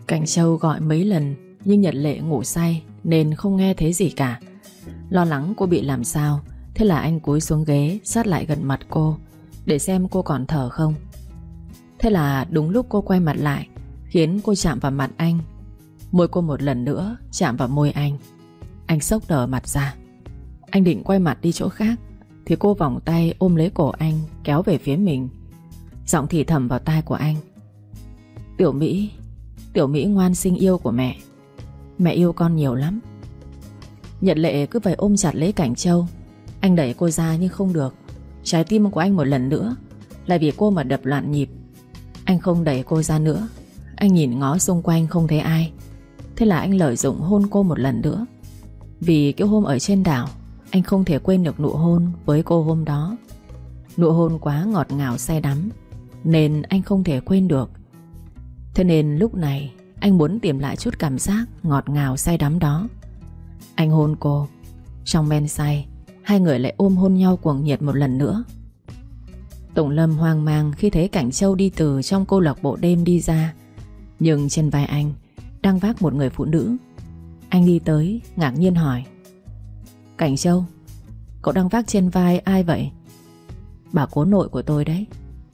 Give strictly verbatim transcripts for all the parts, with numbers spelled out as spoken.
Cảnh Châu gọi mấy lần nhưng Nhật Lệ ngủ say nên không nghe thấy gì cả. Lo lắng cô bị làm sao, thế là anh cúi xuống ghế sát lại gần mặt cô để xem cô còn thở không. Thế là đúng lúc cô quay mặt lại khiến cô chạm vào mặt anh. Môi cô một lần nữa chạm vào môi anh. Anh sốc đờ mặt ra. Anh định quay mặt đi chỗ khác thì cô vòng tay ôm lấy cổ anh, kéo về phía mình. Giọng thì thầm vào tai của anh: Tiểu Mỹ, Tiểu Mỹ ngoan xinh yêu của mẹ, mẹ yêu con nhiều lắm. Nhật Lệ cứ vậy ôm chặt lấy Cảnh Châu. Anh đẩy cô ra nhưng không được. Trái tim của anh một lần nữa lại vì cô mà đập loạn nhịp. Anh không đẩy cô ra nữa. Anh nhìn ngó xung quanh không thấy ai. Thế là anh lợi dụng hôn cô một lần nữa. Vì cái hôm ở trên đảo, anh không thể quên được nụ hôn với cô hôm đó. Nụ hôn quá ngọt ngào say đắm nên anh không thể quên được. Thế nên lúc này anh muốn tìm lại chút cảm giác ngọt ngào say đắm đó. Anh hôn cô. Trong men say, hai người lại ôm hôn nhau cuồng nhiệt một lần nữa. Tùng Lâm hoang mang khi thấy Cảnh Châu đi từ trong câu lạc bộ đêm đi ra. Nhưng trên vai anh đang vác một người phụ nữ. Anh đi tới ngạc nhiên hỏi: Cảnh Châu, cậu đang vác trên vai ai vậy? Bà cố nội của tôi đấy.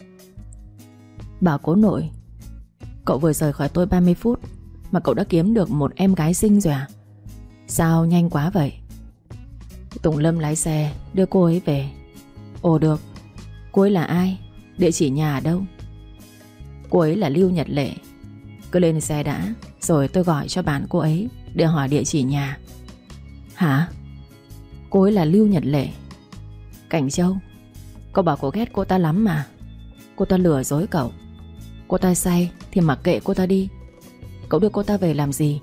Bà cố nội? Cậu vừa rời khỏi tôi ba mươi phút mà cậu đã kiếm được một em gái xinh rồi à? Sao nhanh quá vậy? Tùng Lâm lái xe đưa cô ấy về. Ồ được. Cô ấy là ai? Địa chỉ nhà ở đâu? Cô ấy là Lưu Nhật Lệ. Cứ lên xe đã, rồi tôi gọi cho bạn cô ấy để hỏi địa chỉ nhà. Hả? Cô ấy là Lưu Nhật Lệ. Cảnh Châu, cậu bảo cậu ghét cô ta lắm mà. Cô ta lừa dối cậu. Cô ta say thì mặc kệ cô ta đi. Cậu đưa cô ta về làm gì?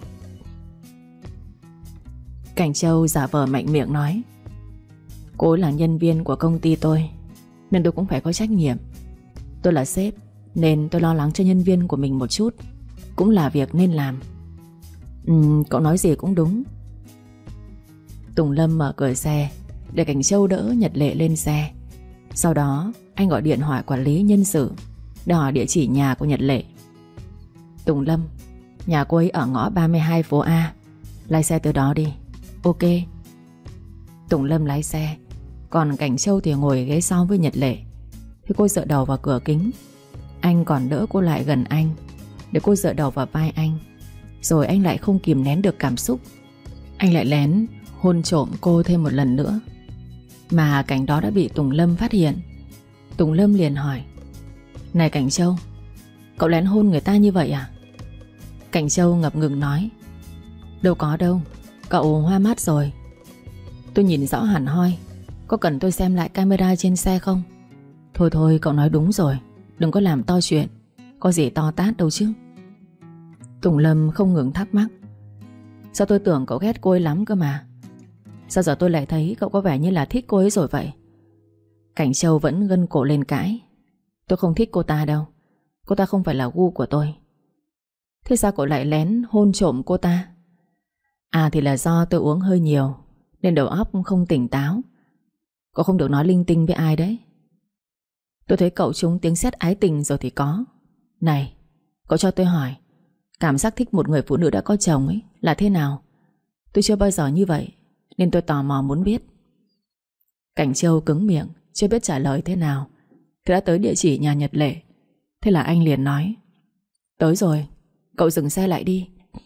Cảnh Châu giả vờ mạnh miệng nói: Cô ấy là nhân viên của công ty tôi nên tôi cũng phải có trách nhiệm. Tôi là sếp nên tôi lo lắng cho nhân viên của mình một chút. Cũng là việc nên làm. Ừ, cậu nói gì cũng đúng. Tùng Lâm mở cửa xe để Cảnh Châu đỡ Nhật Lệ lên xe. Sau đó anh gọi điện hỏi quản lý nhân sự để hỏi địa chỉ nhà của Nhật Lệ. Tùng Lâm, nhà cô ấy ở ngõ ba mươi hai phố A. Lái xe từ đó đi. Ok. Tùng Lâm lái xe, còn Cảnh Châu thì ngồi ghế sau với Nhật Lệ. Thì cô dựa đầu vào cửa kính. Anh còn đỡ cô lại gần anh để cô dựa đầu vào vai anh. Rồi anh lại không kìm nén được cảm xúc. Anh lại lén hôn trộm cô thêm một lần nữa. Mà cảnh đó đã bị Tùng Lâm phát hiện. Tùng Lâm liền hỏi: Này Cảnh Châu, cậu lén hôn người ta như vậy à? Cảnh Châu ngập ngừng nói: Đâu có đâu, cậu hoa mắt rồi. Tôi nhìn rõ hẳn hoi. Có cần tôi xem lại camera trên xe không? Thôi thôi, cậu nói đúng rồi. Đừng có làm to chuyện. Có gì to tát đâu chứ. Tùng Lâm không ngừng thắc mắc: Sao tôi tưởng cậu ghét cô ấy lắm cơ mà? Sao giờ tôi lại thấy cậu có vẻ như là thích cô ấy rồi vậy? Cảnh Châu vẫn gân cổ lên cãi: Tôi không thích cô ta đâu. Cô ta không phải là gu của tôi. Thế sao cậu lại lén hôn trộm cô ta? À thì là do tôi uống hơi nhiều nên đầu óc không tỉnh táo. Cậu không được nói linh tinh với ai đấy. Tôi thấy cậu trúng tiếng sét ái tình rồi thì có. Này, cậu cho tôi hỏi, cảm giác thích một người phụ nữ đã có chồng ấy là thế nào? Tôi chưa bao giờ như vậy nên tôi tò mò muốn biết. Cảnh Châu cứng miệng, chưa biết trả lời thế nào. Thế đã tới địa chỉ nhà Nhật Lệ. Thế là anh liền nói: Tới rồi, cậu dừng xe lại đi.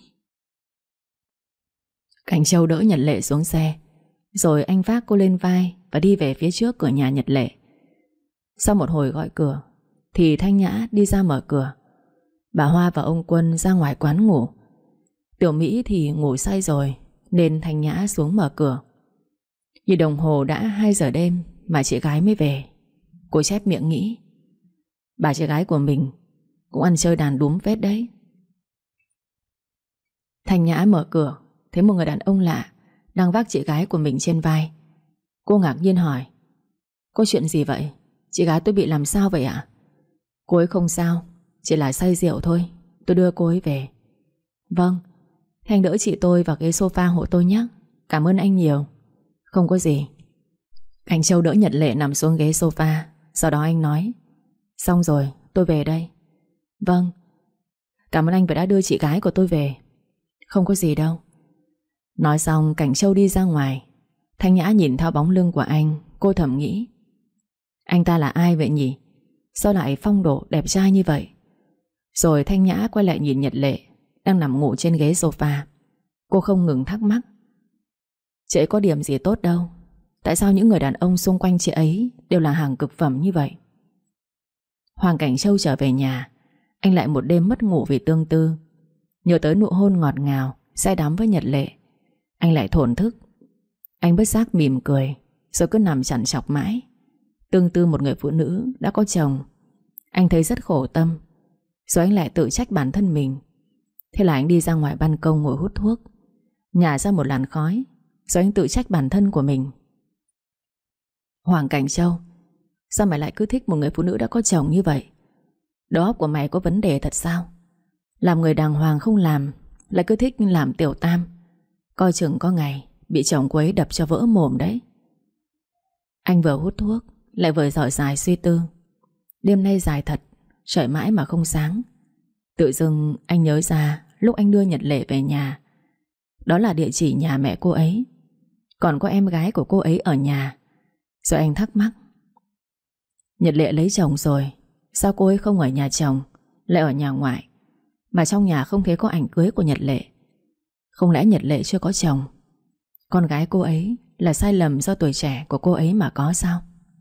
Cảnh Châu đỡ Nhật Lệ xuống xe. Rồi anh vác cô lên vai và đi về phía trước cửa nhà Nhật Lệ. Sau một hồi gọi cửa thì Thanh Nhã đi ra mở cửa. Bà Hoa và ông Quân ra ngoài quán ngủ. Tiểu Mỹ thì ngủ say rồi nên Thanh Nhã xuống mở cửa. Nhìn đồng hồ đã hai giờ đêm mà chị gái mới về. Cô chép miệng nghĩ: Bà chị gái của mình cũng ăn chơi đàn đúm phết đấy. Thanh Nhã mở cửa thấy một người đàn ông lạ đang vác chị gái của mình trên vai. Cô ngạc nhiên hỏi: Có chuyện gì vậy? Chị gái tôi bị làm sao vậy ạ? Cô ấy không sao, chỉ là say rượu thôi. Tôi đưa cô ấy về. Vâng, thế anh đỡ chị tôi vào ghế sofa hộ tôi nhé. Cảm ơn anh nhiều. Không có gì. Cảnh Châu đỡ Nhật Lệ nằm xuống ghế sofa. Sau đó anh nói: Xong rồi, tôi về đây. Vâng. Cảm ơn anh vì đã đưa chị gái của tôi về. Không có gì đâu. Nói xong Cảnh Châu đi ra ngoài. Thanh Nhã nhìn theo bóng lưng của anh, cô thầm nghĩ, anh ta là ai vậy nhỉ? Sao lại phong độ đẹp trai như vậy? Rồi Thanh Nhã quay lại nhìn Nhật Lệ đang nằm ngủ trên ghế sofa. Cô không ngừng thắc mắc, chị ấy có điểm gì tốt đâu, tại sao những người đàn ông xung quanh chị ấy đều là hàng cực phẩm như vậy? Hoàng Cảnh Châu trở về nhà. Anh lại một đêm mất ngủ vì tương tư. Nhớ tới nụ hôn ngọt ngào say đắm với Nhật Lệ, anh lại thổn thức. Anh bất giác mỉm cười, rồi cứ nằm chằn chọc mãi. Tương tư một người phụ nữ đã có chồng. Anh thấy rất khổ tâm. Rồi anh lại tự trách bản thân mình. Thế là anh đi ra ngoài ban công ngồi hút thuốc, nhả ra một làn khói. Rồi anh tự trách bản thân của mình. Hoàng Cảnh Châu, sao mày lại cứ thích một người phụ nữ đã có chồng như vậy? Đầu óc của mày có vấn đề thật sao? Làm người đàng hoàng không làm, lại cứ thích làm tiểu tam. Coi chừng có ngày bị chồng cô ấy đập cho vỡ mồm đấy. Anh vừa hút thuốc lại vừa thở dài suy tư. Đêm nay dài thật, trời mãi mà không sáng. Tự dưng anh nhớ ra lúc anh đưa Nhật Lệ về nhà, đó là địa chỉ nhà mẹ cô ấy, còn có em gái của cô ấy ở nhà. Rồi anh thắc mắc, Nhật Lệ lấy chồng rồi, sao cô ấy không ở nhà chồng, lại ở nhà ngoại? Mà trong nhà không thấy có ảnh cưới của Nhật Lệ. Không lẽ Nhật Lệ chưa có chồng? Con gái cô ấy là sai lầm do tuổi trẻ của cô ấy mà có sao?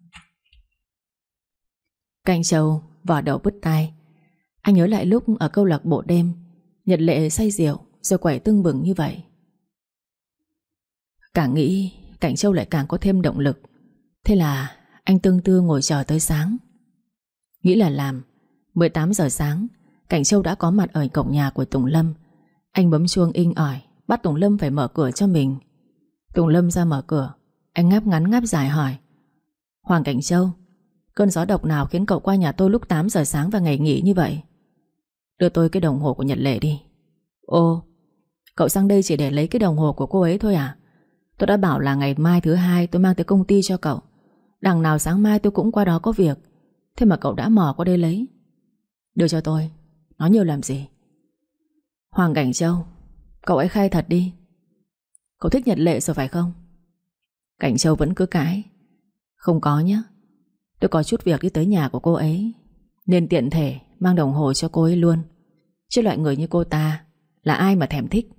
Cảnh Châu vò đầu bứt tai. Anh nhớ lại lúc ở câu lạc bộ đêm, Nhật Lệ say rượu rồi quẩy tưng bừng như vậy. Càng nghĩ Cảnh Châu lại càng có thêm động lực. Thế là anh tương tư ngồi chờ tới sáng. Nghĩ là làm. Mười tám giờ sáng, Cảnh Châu đã có mặt ở cổng nhà của Tùng Lâm. Anh bấm chuông inh ỏi, bắt Tùng Lâm phải mở cửa cho mình. Tùng Lâm ra mở cửa. Anh ngáp ngắn ngáp dài hỏi, Hoàng Cảnh Châu, cơn gió độc nào khiến cậu qua nhà tôi lúc tám giờ sáng và ngày nghỉ như vậy? Đưa tôi cái đồng hồ của Nhật Lệ đi. Ô, cậu sang đây chỉ để lấy cái đồng hồ của cô ấy thôi à? Tôi đã bảo là ngày mai thứ hai tôi mang tới công ty cho cậu. Đằng nào sáng mai tôi cũng qua đó có việc. Thế mà cậu đã mò qua đây lấy. Đưa cho tôi. Nói nhiều làm gì? Hoàng Cảnh Châu, cậu ấy khai thật đi. Cậu thích Nhật Lệ rồi phải không? Cảnh Châu vẫn cứ cãi. Không có nhé. Tôi có chút việc đi tới nhà của cô ấy, nên tiện thể mang đồng hồ cho cô ấy luôn. Chứ loại người như cô ta là ai mà thèm thích.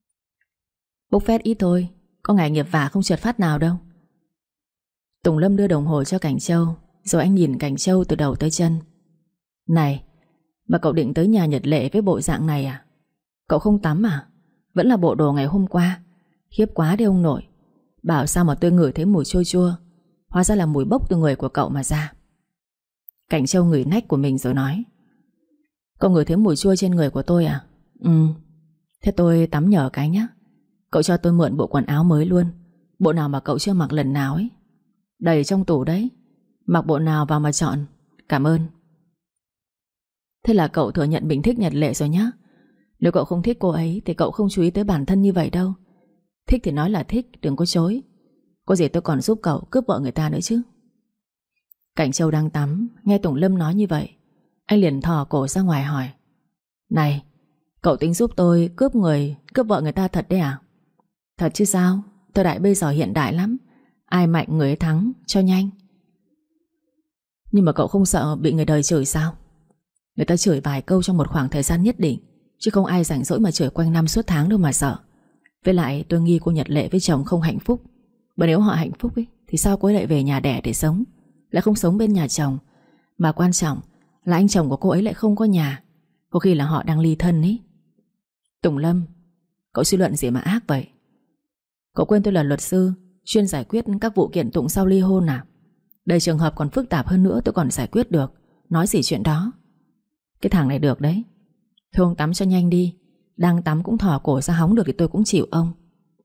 Bốc phét ít thôi, có ngày nghiệp vả không trượt phát nào đâu. Tùng Lâm đưa đồng hồ cho Cảnh Châu. Rồi anh nhìn Cảnh Châu từ đầu tới chân. Này, mà cậu định tới nhà Nhật Lệ với bộ dạng này à? Cậu không tắm à? Vẫn là bộ đồ ngày hôm qua. Khiếp quá đi ông nội. Bảo sao mà tôi ngửi thấy mùi chua chua, hóa ra là mùi bốc từ người của cậu mà ra. Cảnh Châu ngửi nách của mình rồi nói, cậu ngửi thấy mùi chua trên người của tôi à? Ừ. Thế tôi tắm nhờ cái nhé. Cậu cho tôi mượn bộ quần áo mới luôn, bộ nào mà cậu chưa mặc lần nào ấy. Đầy trong tủ đấy. Mặc bộ nào vào mà chọn. Cảm ơn. Thế là cậu thừa nhận mình thích Nhật Lệ rồi nhá. Nếu cậu không thích cô ấy thì cậu không chú ý tới bản thân như vậy đâu. Thích thì nói là thích, đừng có chối. Có gì tôi còn giúp cậu cướp vợ người ta nữa chứ. Cảnh Châu đang tắm, nghe Tùng Lâm nói như vậy, anh liền thò cổ ra ngoài hỏi, này, cậu tính giúp tôi cướp người, cướp vợ người ta thật đấy à? Thật chứ sao, thời đại bây giờ hiện đại lắm, ai mạnh người ấy thắng, cho nhanh. Nhưng mà cậu không sợ bị người đời chửi sao? Người ta chửi vài câu trong một khoảng thời gian nhất định, chứ không ai rảnh rỗi mà chửi quanh năm suốt tháng đâu mà sợ. Với lại tôi nghi cô Nhật Lệ với chồng không hạnh phúc. Bởi nếu họ hạnh phúc ấy, thì sao cô ấy lại về nhà đẻ để sống, lại không sống bên nhà chồng. Mà quan trọng là anh chồng của cô ấy lại không có nhà. Có khi là họ đang ly thân ấy. Tùng Lâm, cậu suy luận gì mà ác vậy? Cậu quên tôi là luật sư, chuyên giải quyết các vụ kiện tụng sau ly hôn à? Đây trường hợp còn phức tạp hơn nữa tôi còn giải quyết được. Nói gì chuyện đó. Cái thằng này được đấy. Thôi ông tắm cho nhanh đi. Đang tắm cũng thò cổ ra hóng được thì tôi cũng chịu ông.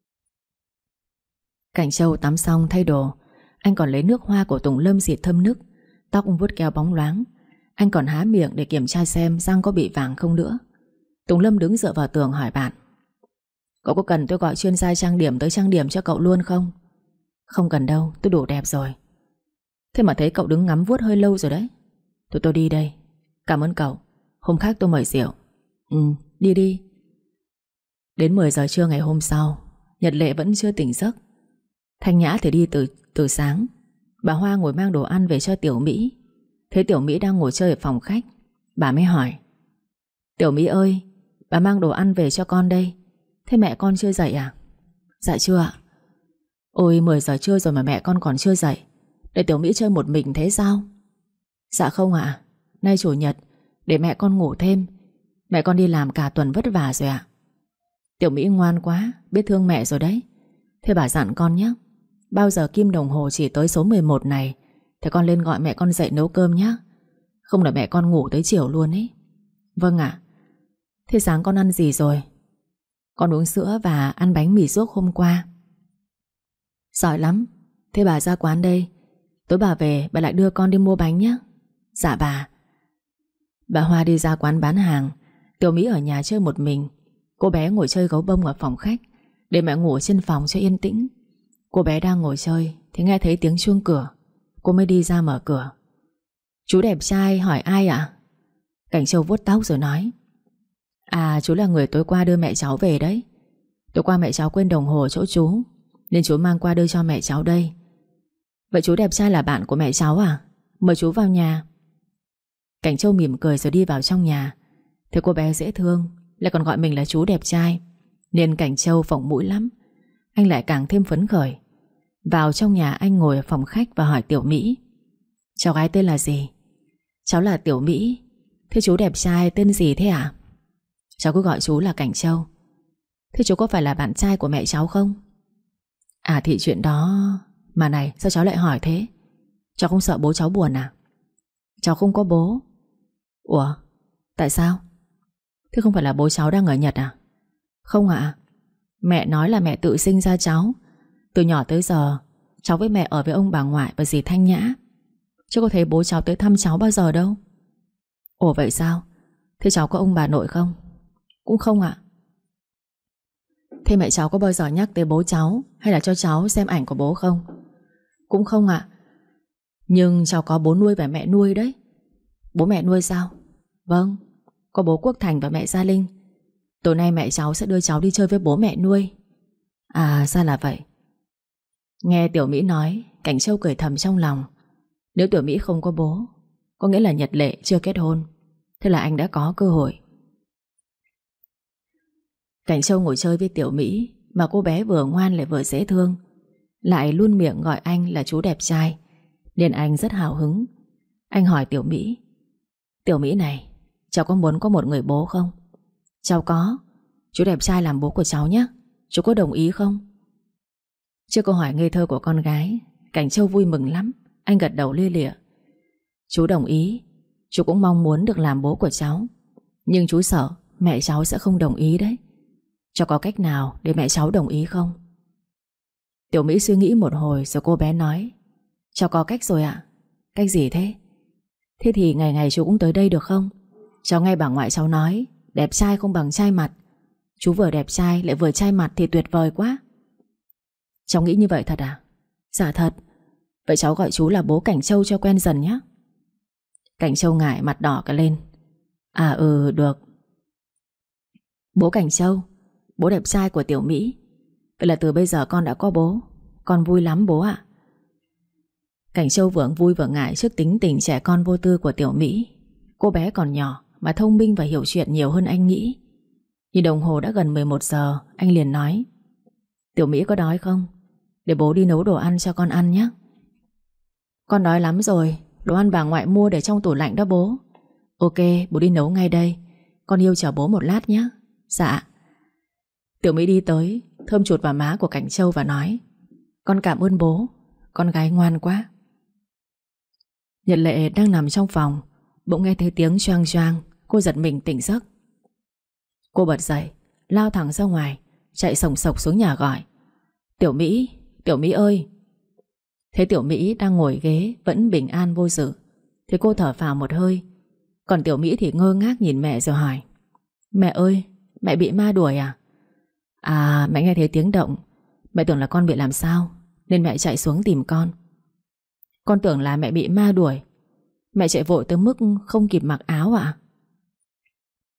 Cảnh Châu tắm xong thay đồ, anh còn lấy nước hoa của Tùng Lâm xịt thơm nức. Tóc vuốt keo bóng loáng. Anh còn há miệng để kiểm tra xem răng có bị vàng không nữa. Tùng Lâm đứng dựa vào tường hỏi bạn, cậu có cần tôi gọi chuyên gia trang điểm tới trang điểm cho cậu luôn không? Không cần đâu, tôi đủ đẹp rồi. Thế mà thấy cậu đứng ngắm vuốt hơi lâu rồi đấy. Tụi tôi đi đây. Cảm ơn cậu. Hôm khác tôi mời rượu. Ừ, đi đi. Đến mười giờ trưa ngày hôm sau, Nhật Lệ vẫn chưa tỉnh giấc. Thanh Nhã thì đi từ từ sáng. Bà Hoa ngồi mang đồ ăn về cho Tiểu Mỹ. Thấy Tiểu Mỹ đang ngồi chơi ở phòng khách, bà mới hỏi: Tiểu Mỹ ơi, bà mang đồ ăn về cho con đây. Thế mẹ con chưa dậy à? Dạ chưa ạ. Ôi mười giờ trưa rồi mà mẹ con còn chưa dậy. Để Tiểu Mỹ chơi một mình thế sao? Dạ không ạ. Nay chủ nhật, để mẹ con ngủ thêm. Mẹ con đi làm cả tuần vất vả rồi ạ. Tiểu Mỹ ngoan quá, biết thương mẹ rồi đấy. Thế bà dặn con nhé, bao giờ kim đồng hồ chỉ tới số mười một này thì con lên gọi mẹ con dậy nấu cơm nhé. Không là mẹ con ngủ tới chiều luôn ấy. Vâng ạ. Thế sáng con ăn gì rồi? Con uống sữa và ăn bánh mì ruốc hôm qua. Giỏi lắm. Thế bà ra quán đây, tối bà về bà lại đưa con đi mua bánh nhé. Dạ bà. Bà Hoa đi ra quán bán hàng. Tiểu Mỹ ở nhà chơi một mình. Cô bé ngồi chơi gấu bông ở phòng khách, để mẹ ngủ trên phòng cho yên tĩnh. Cô bé đang ngồi chơi thì nghe thấy tiếng chuông cửa. Cô mới đi ra mở cửa. Chú đẹp trai hỏi ai ạ? Cảnh Châu vuốt tóc rồi nói: À, chú là người tối qua đưa mẹ cháu về đấy. Tối qua mẹ cháu quên đồng hồ ở chỗ chú, nên chú mang qua đưa cho mẹ cháu đây. Vậy chú đẹp trai là bạn của mẹ cháu à? Mời chú vào nhà. Cảnh Châu mỉm cười rồi đi vào trong nhà. Thấy cô bé dễ thương, lại còn gọi mình là chú đẹp trai, nên Cảnh Châu phỏng mũi lắm. Anh lại càng thêm phấn khởi. Vào trong nhà anh ngồi ở phòng khách và hỏi Tiểu Mỹ: Cháu gái tên là gì? Cháu là Tiểu Mỹ. Thế chú đẹp trai tên gì thế ạ? Cháu cứ gọi chú là Cảnh Châu. Thế chú có phải là bạn trai của mẹ cháu không? À thì chuyện đó... Mà này, sao cháu lại hỏi thế? Cháu không sợ bố cháu buồn à? Cháu không có bố. Ủa? Tại sao? Thế không phải là bố cháu đang ở Nhật à? Không ạ. Mẹ nói là mẹ tự sinh ra cháu. Từ nhỏ tới giờ cháu với mẹ ở với ông bà ngoại và dì Thanh Nhã, chứ có thấy bố cháu tới thăm cháu bao giờ đâu. Ủa vậy sao? Thế cháu có ông bà nội không? Cũng không ạ. Thế mẹ cháu có bao giờ nhắc tới bố cháu, hay là cho cháu xem ảnh của bố không? Cũng không ạ. Nhưng cháu có bố nuôi và mẹ nuôi đấy. Bố mẹ nuôi sao? Vâng, có bố Quốc Thành và mẹ Gia Linh. Tối nay mẹ cháu sẽ đưa cháu đi chơi với bố mẹ nuôi. À ra là vậy. Nghe Tiểu Mỹ nói, Cảnh Châu cười thầm trong lòng. Nếu Tiểu Mỹ không có bố, có nghĩa là Nhật Lệ chưa kết hôn. Thế là anh đã có cơ hội. Cảnh Châu ngồi chơi với Tiểu Mỹ, mà cô bé vừa ngoan lại vừa dễ thương, lại luôn miệng gọi anh là chú đẹp trai, nên anh rất hào hứng. Anh hỏi Tiểu Mỹ: Tiểu Mỹ này, cháu có muốn có một người bố không? Cháu có. Chú đẹp trai làm bố của cháu nhé. Chú có đồng ý không? Trước câu hỏi ngây thơ của con gái, Cảnh Châu vui mừng lắm. Anh gật đầu lia lịa: Chú đồng ý. Chú cũng mong muốn được làm bố của cháu, nhưng chú sợ mẹ cháu sẽ không đồng ý đấy. Cháu có cách nào để mẹ cháu đồng ý không? Tiểu Mỹ suy nghĩ một hồi rồi cô bé nói: Cháu có cách rồi ạ. Cách gì thế? Thế thì ngày ngày chú cũng tới đây được không? Cháu nghe bà ngoại cháu nói, đẹp trai không bằng trai mặt. Chú vừa đẹp trai lại vừa trai mặt thì tuyệt vời quá. Cháu nghĩ như vậy thật à? Dạ thật. Vậy cháu gọi chú là bố Cảnh Châu cho quen dần nhé. Cảnh Châu ngại mặt đỏ cả lên. À ừ được. Bố Cảnh Châu, bố đẹp trai của Tiểu Mỹ. Vậy là từ bây giờ con đã có bố. Con vui lắm bố ạ. Cảnh Châu vừa vui vừa ngại trước tính tình trẻ con vô tư của Tiểu Mỹ. Cô bé còn nhỏ mà thông minh và hiểu chuyện nhiều hơn anh nghĩ. Nhìn đồng hồ đã gần mười một giờ, anh liền nói: Tiểu Mỹ có đói không? Để bố đi nấu đồ ăn cho con ăn nhé. Con đói lắm rồi. Đồ ăn bà ngoại mua để trong tủ lạnh đó bố. Ok, bố đi nấu ngay đây. Con yêu chờ bố một lát nhé. Dạ. Tiểu Mỹ đi tới, thơm chụt vào má của Cảnh Châu và nói: Con cảm ơn bố. Con gái ngoan quá. Nhật Lệ đang nằm trong phòng, bỗng nghe thấy tiếng choang choang. Cô giật mình tỉnh giấc. Cô bật dậy, lao thẳng ra ngoài, chạy sồng sộc xuống nhà gọi: Tiểu Mỹ, Tiểu Mỹ ơi. Thấy Tiểu Mỹ đang ngồi ghế vẫn bình an vô sự thì cô thở phào một hơi. Còn Tiểu Mỹ thì ngơ ngác nhìn mẹ rồi hỏi: Mẹ ơi, mẹ bị ma đuổi à? À, mẹ nghe thấy tiếng động. Mẹ tưởng là con bị làm sao nên mẹ chạy xuống tìm con. Con tưởng là mẹ bị ma đuổi. Mẹ chạy vội tới mức không kịp mặc áo ạ.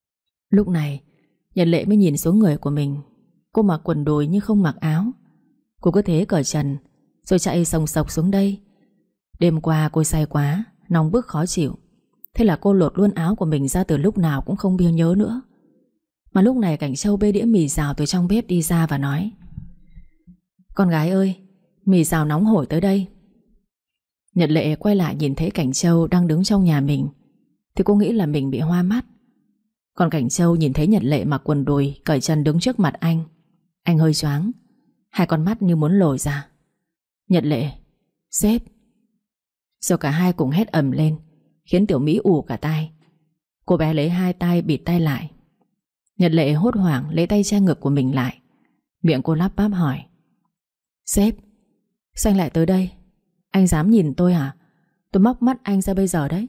Lúc này Nhật Lệ mới nhìn xuống người của mình. Cô mặc quần đùi nhưng không mặc áo. Cô cứ thế cởi trần rồi chạy sòng sộc xuống đây. Đêm qua cô say quá, nóng bức khó chịu. Thế là cô lột luôn áo của mình ra từ lúc nào cũng không biết nhớ nữa. Mà lúc này Cảnh Châu bê đĩa mì xào từ trong bếp đi ra và nói: "Con gái ơi, mì xào nóng hổi tới đây." Nhật Lệ quay lại nhìn thấy Cảnh Châu đang đứng trong nhà mình thì cô nghĩ là mình bị hoa mắt. Còn Cảnh Châu nhìn thấy Nhật Lệ mặc quần đùi cởi chân đứng trước mặt anh, anh hơi choáng, hai con mắt như muốn lồi ra. "Nhật Lệ, sếp." Rồi cả hai cùng hét ầm lên, khiến Tiểu Mỹ ù cả tai. Cô bé lấy hai tay bịt tai lại. Nhật Lệ hốt hoảng lấy tay che ngực của mình lại. Miệng cô lắp bắp hỏi: "Sếp, sao anh lại tới đây? Anh dám nhìn tôi hả? Tôi móc mắt anh ra bây giờ đấy."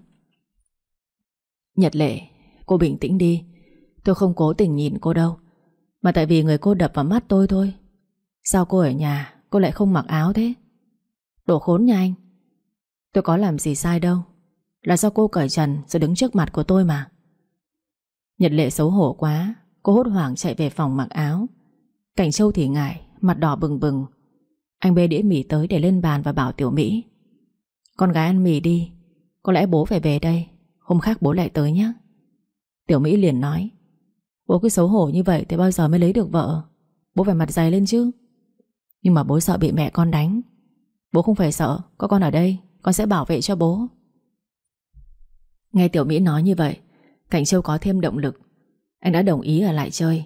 "Nhật Lệ, cô bình tĩnh đi. Tôi không cố tình nhìn cô đâu, mà tại vì người cô đập vào mắt tôi thôi. Sao cô ở nhà cô lại không mặc áo thế? Đồ khốn nha anh. Tôi có làm gì sai đâu. Là do cô cởi trần rồi đứng trước mặt của tôi mà." Nhật Lệ xấu hổ quá, cô hốt hoảng chạy về phòng mặc áo. Cảnh Châu thì ngại, mặt đỏ bừng bừng. Anh bê đĩa mì tới để lên bàn và bảo Tiểu Mỹ: "Con gái ăn mì đi, có lẽ bố phải về đây, hôm khác bố lại tới nhé." Tiểu Mỹ liền nói: "Bố cứ xấu hổ như vậy thì bao giờ mới lấy được vợ? Bố phải mặt dày lên chứ." "Nhưng mà bố sợ bị mẹ con đánh." "Bố không phải sợ, có con ở đây, con sẽ bảo vệ cho bố." Nghe Tiểu Mỹ nói như vậy, Cảnh Châu có thêm động lực. Anh đã đồng ý ở lại chơi.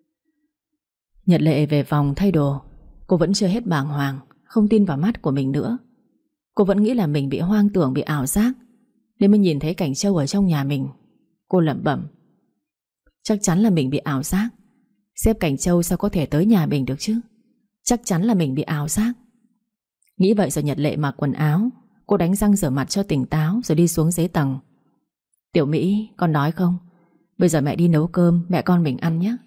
Nhật Lệ về phòng thay đồ. Cô vẫn chưa hết bàng hoàng, không tin vào mắt của mình nữa. Cô vẫn nghĩ là mình bị hoang tưởng, bị ảo giác, nên mới nhìn thấy Cảnh Châu ở trong nhà mình. Cô lẩm bẩm: chắc chắn là mình bị ảo giác. Sếp Cảnh Châu sao có thể tới nhà mình được chứ? Chắc chắn là mình bị ảo giác. Nghĩ vậy rồi Nhật Lệ mặc quần áo. Cô đánh răng rửa mặt cho tỉnh táo rồi đi xuống dưới tầng. "Tiểu Mỹ, con đói không? Bây giờ mẹ đi nấu cơm, mẹ con mình ăn nhé."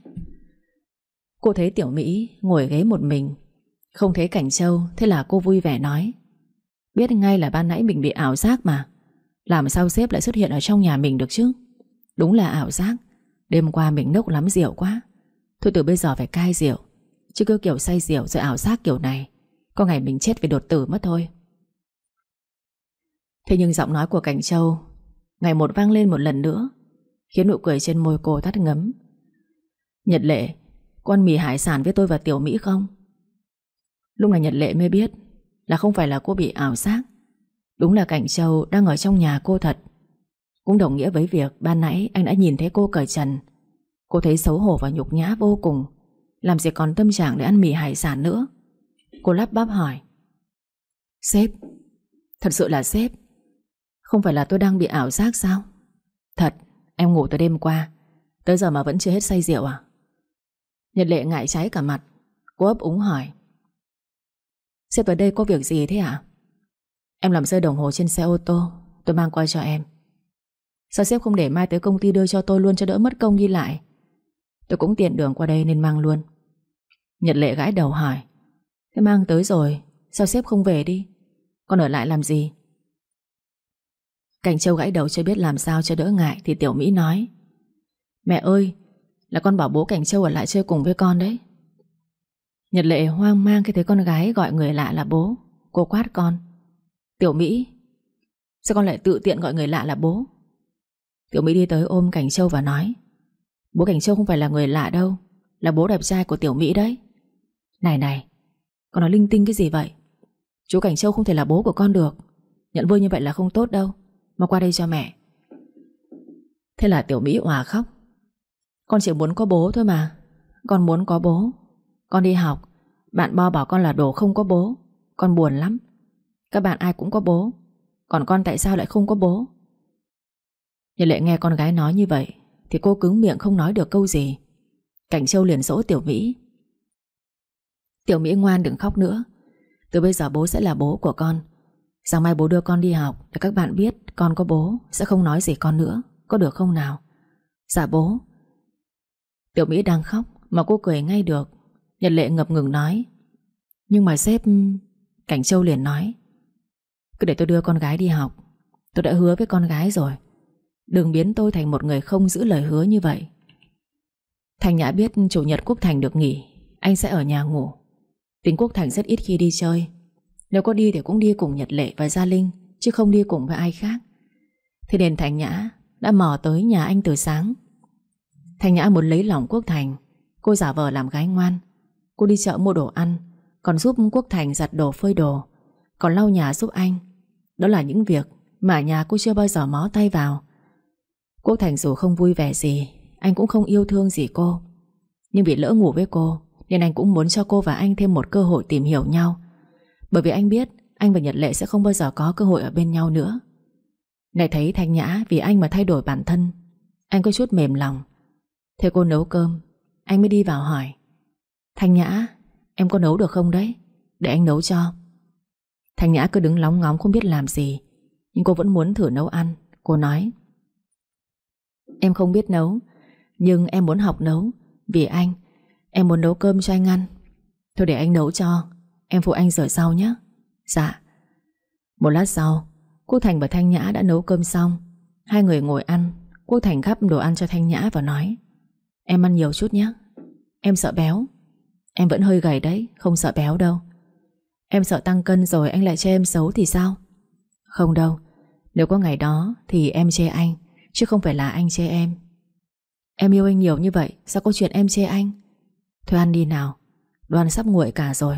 Cô thấy Tiểu Mỹ ngồi ghế một mình, không thấy Cảnh Châu. Thế là cô vui vẻ nói: "Biết ngay là ban nãy mình bị ảo giác mà. Làm sao sếp lại xuất hiện ở trong nhà mình được chứ? Đúng là ảo giác. Đêm qua mình nốc lắm rượu quá. Thôi từ bây giờ phải cai rượu, chứ cứ kiểu say rượu rồi ảo giác kiểu này, có ngày mình chết vì đột tử mất thôi." Thế nhưng giọng nói của Cảnh Châu ngày một vang lên một lần nữa, khiến nụ cười trên môi cô tắt ngấm. "Nhật Lệ, con mì hải sản với tôi và Tiểu Mỹ không?" Lúc này Nhật Lệ mới biết là không phải là cô bị ảo giác. Đúng là Cảnh Châu đang ở trong nhà cô thật. Cũng đồng nghĩa với việc ban nãy anh đã nhìn thấy cô cởi trần. Cô thấy xấu hổ và nhục nhã vô cùng, làm gì còn tâm trạng để ăn mì hải sản nữa. Cô lắp bắp hỏi: "Sếp, thật sự là sếp? Không phải là tôi đang bị ảo giác sao? Thật, em ngủ từ đêm qua tới giờ mà vẫn chưa hết say rượu à?" Nhật Lệ ngại cháy cả mặt. Cô ấp úng hỏi: "Sếp tới đây có việc gì thế ạ?" "Em làm rơi đồng hồ trên xe ô tô, tôi mang qua cho em." "Sao sếp không để mai tới công ty đưa cho tôi luôn cho đỡ mất công đi lại?" "Tôi cũng tiện đường qua đây nên mang luôn." Nhật Lệ gãi đầu hỏi: "Thế mang tới rồi, sao sếp không về đi? Con ở lại làm gì?" Cảnh Châu gãi đầu chưa biết làm sao cho đỡ ngại thì Tiểu Mỹ nói: "Mẹ ơi, là con bảo bố Cảnh Châu ở lại chơi cùng với con đấy." Nhật Lệ hoang mang khi thấy con gái gọi người lạ là bố. Cô quát con: "Tiểu Mỹ, sao con lại tự tiện gọi người lạ là bố?" Tiểu Mỹ đi tới ôm Cảnh Châu và nói: "Bố Cảnh Châu không phải là người lạ đâu, là bố đẹp trai của Tiểu Mỹ đấy." "Này này, con nói linh tinh cái gì vậy? Chú Cảnh Châu không thể là bố của con được. Nhận vơi như vậy là không tốt đâu. Mau qua đây cho mẹ." Thế là Tiểu Mỹ òa khóc: "Con chỉ muốn có bố thôi mà. Con muốn có bố. Con đi học, bạn Bo bảo con là đồ không có bố. Con buồn lắm. Các bạn ai cũng có bố, còn con tại sao lại không có bố?" Nhật Lệ nghe con gái nói như vậy thì cô cứng miệng không nói được câu gì. Cảnh Châu liền dỗ Tiểu Mỹ: "Tiểu Mỹ ngoan, đừng khóc nữa. Từ bây giờ bố sẽ là bố của con. Sáng mai bố đưa con đi học để các bạn biết con có bố, sẽ không nói gì con nữa. Có được không nào?" "Dạ bố." Tiểu Mỹ đang khóc mà cô cười ngay được. Nhật Lệ ngập ngừng nói: "Nhưng mà sếp..." Cảnh Châu liền nói: "Cứ để tôi đưa con gái đi học. Tôi đã hứa với con gái rồi. Đừng biến tôi thành một người không giữ lời hứa như vậy. Thành Nhã biết chủ nhật Quốc Thành được nghỉ, anh sẽ ở nhà ngủ. Tính Quốc Thành rất ít khi đi chơi. Nếu có đi thì cũng đi cùng Nhật Lệ và Gia Linh, chứ không đi cùng với ai khác. Thế nên Thành Nhã đã mò tới nhà anh từ sáng. Thành Nhã muốn lấy lòng Quốc Thành. Cô giả vờ làm gái ngoan. Cô đi chợ mua đồ ăn, còn giúp Quốc Thành giặt đồ phơi đồ, còn lau nhà giúp anh. Đó là những việc mà nhà cô chưa bao giờ mó tay vào. Quốc Thành dù không vui vẻ gì, anh cũng không yêu thương gì cô. Nhưng vì lỡ ngủ với cô nên anh cũng muốn cho cô và anh thêm một cơ hội tìm hiểu nhau. Bởi vì anh biết anh và Nhật Lệ sẽ không bao giờ có cơ hội ở bên nhau nữa. Này thấy Thanh Nhã vì anh mà thay đổi bản thân, anh có chút mềm lòng. Thế cô nấu cơm, anh mới đi vào hỏi: Thanh Nhã, em có nấu được không đấy? Để anh nấu cho. Thanh Nhã cứ đứng lóng ngóng không biết làm gì, nhưng cô vẫn muốn thử nấu ăn. Cô nói: Em không biết nấu, nhưng em muốn học nấu. Vì anh, em muốn nấu cơm cho anh ăn. Thôi để anh nấu cho, em phụ anh rửa rau nhé. Dạ. Một lát sau, Quốc Thành và Thanh Nhã đã nấu cơm xong. Hai người ngồi ăn. Quốc Thành gắp đồ ăn cho Thanh Nhã và nói: Em ăn nhiều chút nhé. Em sợ béo. Em vẫn hơi gầy đấy, không sợ béo đâu. Em sợ tăng cân rồi anh lại chê em xấu thì sao? Không đâu, nếu có ngày đó thì em chê anh, chứ không phải là anh chê em. Em yêu anh nhiều như vậy, sao có chuyện em chê anh? Thôi ăn đi nào, đồ ăn sắp nguội cả rồi.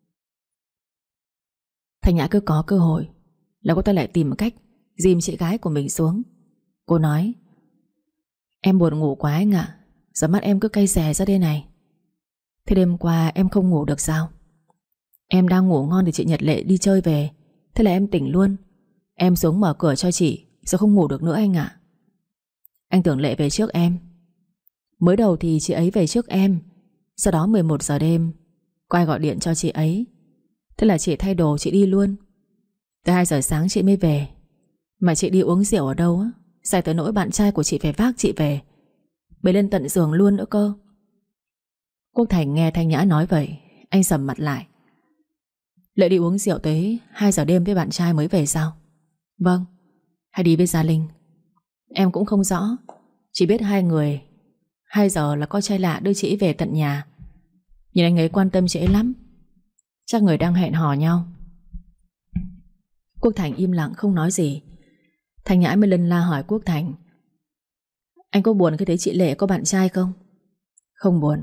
Thanh Nhã cứ có cơ hội là cô ta lại tìm cách dìm chị gái của mình xuống. Cô nói: Em buồn ngủ quá anh ạ. Giờ mắt em cứ cay xè ra đây này. Thế đêm qua em không ngủ được sao? Em đang ngủ ngon thì chị Nhật Lệ đi chơi về. Thế là em tỉnh luôn. Em xuống mở cửa cho chị, rồi không ngủ được nữa anh ạ. Anh tưởng Lệ về trước em. Mới đầu thì chị ấy về trước em. Sau đó mười một giờ đêm có ai gọi điện cho chị ấy. Thế là chị thay đồ chị đi luôn. Tới hai giờ sáng chị mới về. Mà chị đi uống rượu ở đâu á, say tới nỗi bạn trai của chị phải vác chị về, bế lên tận giường luôn nữa cơ. Quốc Thành nghe Thanh Nhã nói vậy, anh sầm mặt lại. Lệ đi uống rượu tới hai giờ đêm với bạn trai mới về sao? Vâng. Hay đi với Gia Linh? Em cũng không rõ. Chỉ biết hai người hai giờ là có trai lạ đưa chị về tận nhà. Nhìn anh ấy quan tâm chị ấy lắm. Chắc người đang hẹn hò nhau. Quốc Thành im lặng không nói gì. Thanh Nhã mới lân la hỏi Quốc Thành: Anh có buồn khi thấy chị Lệ có bạn trai không? Không buồn.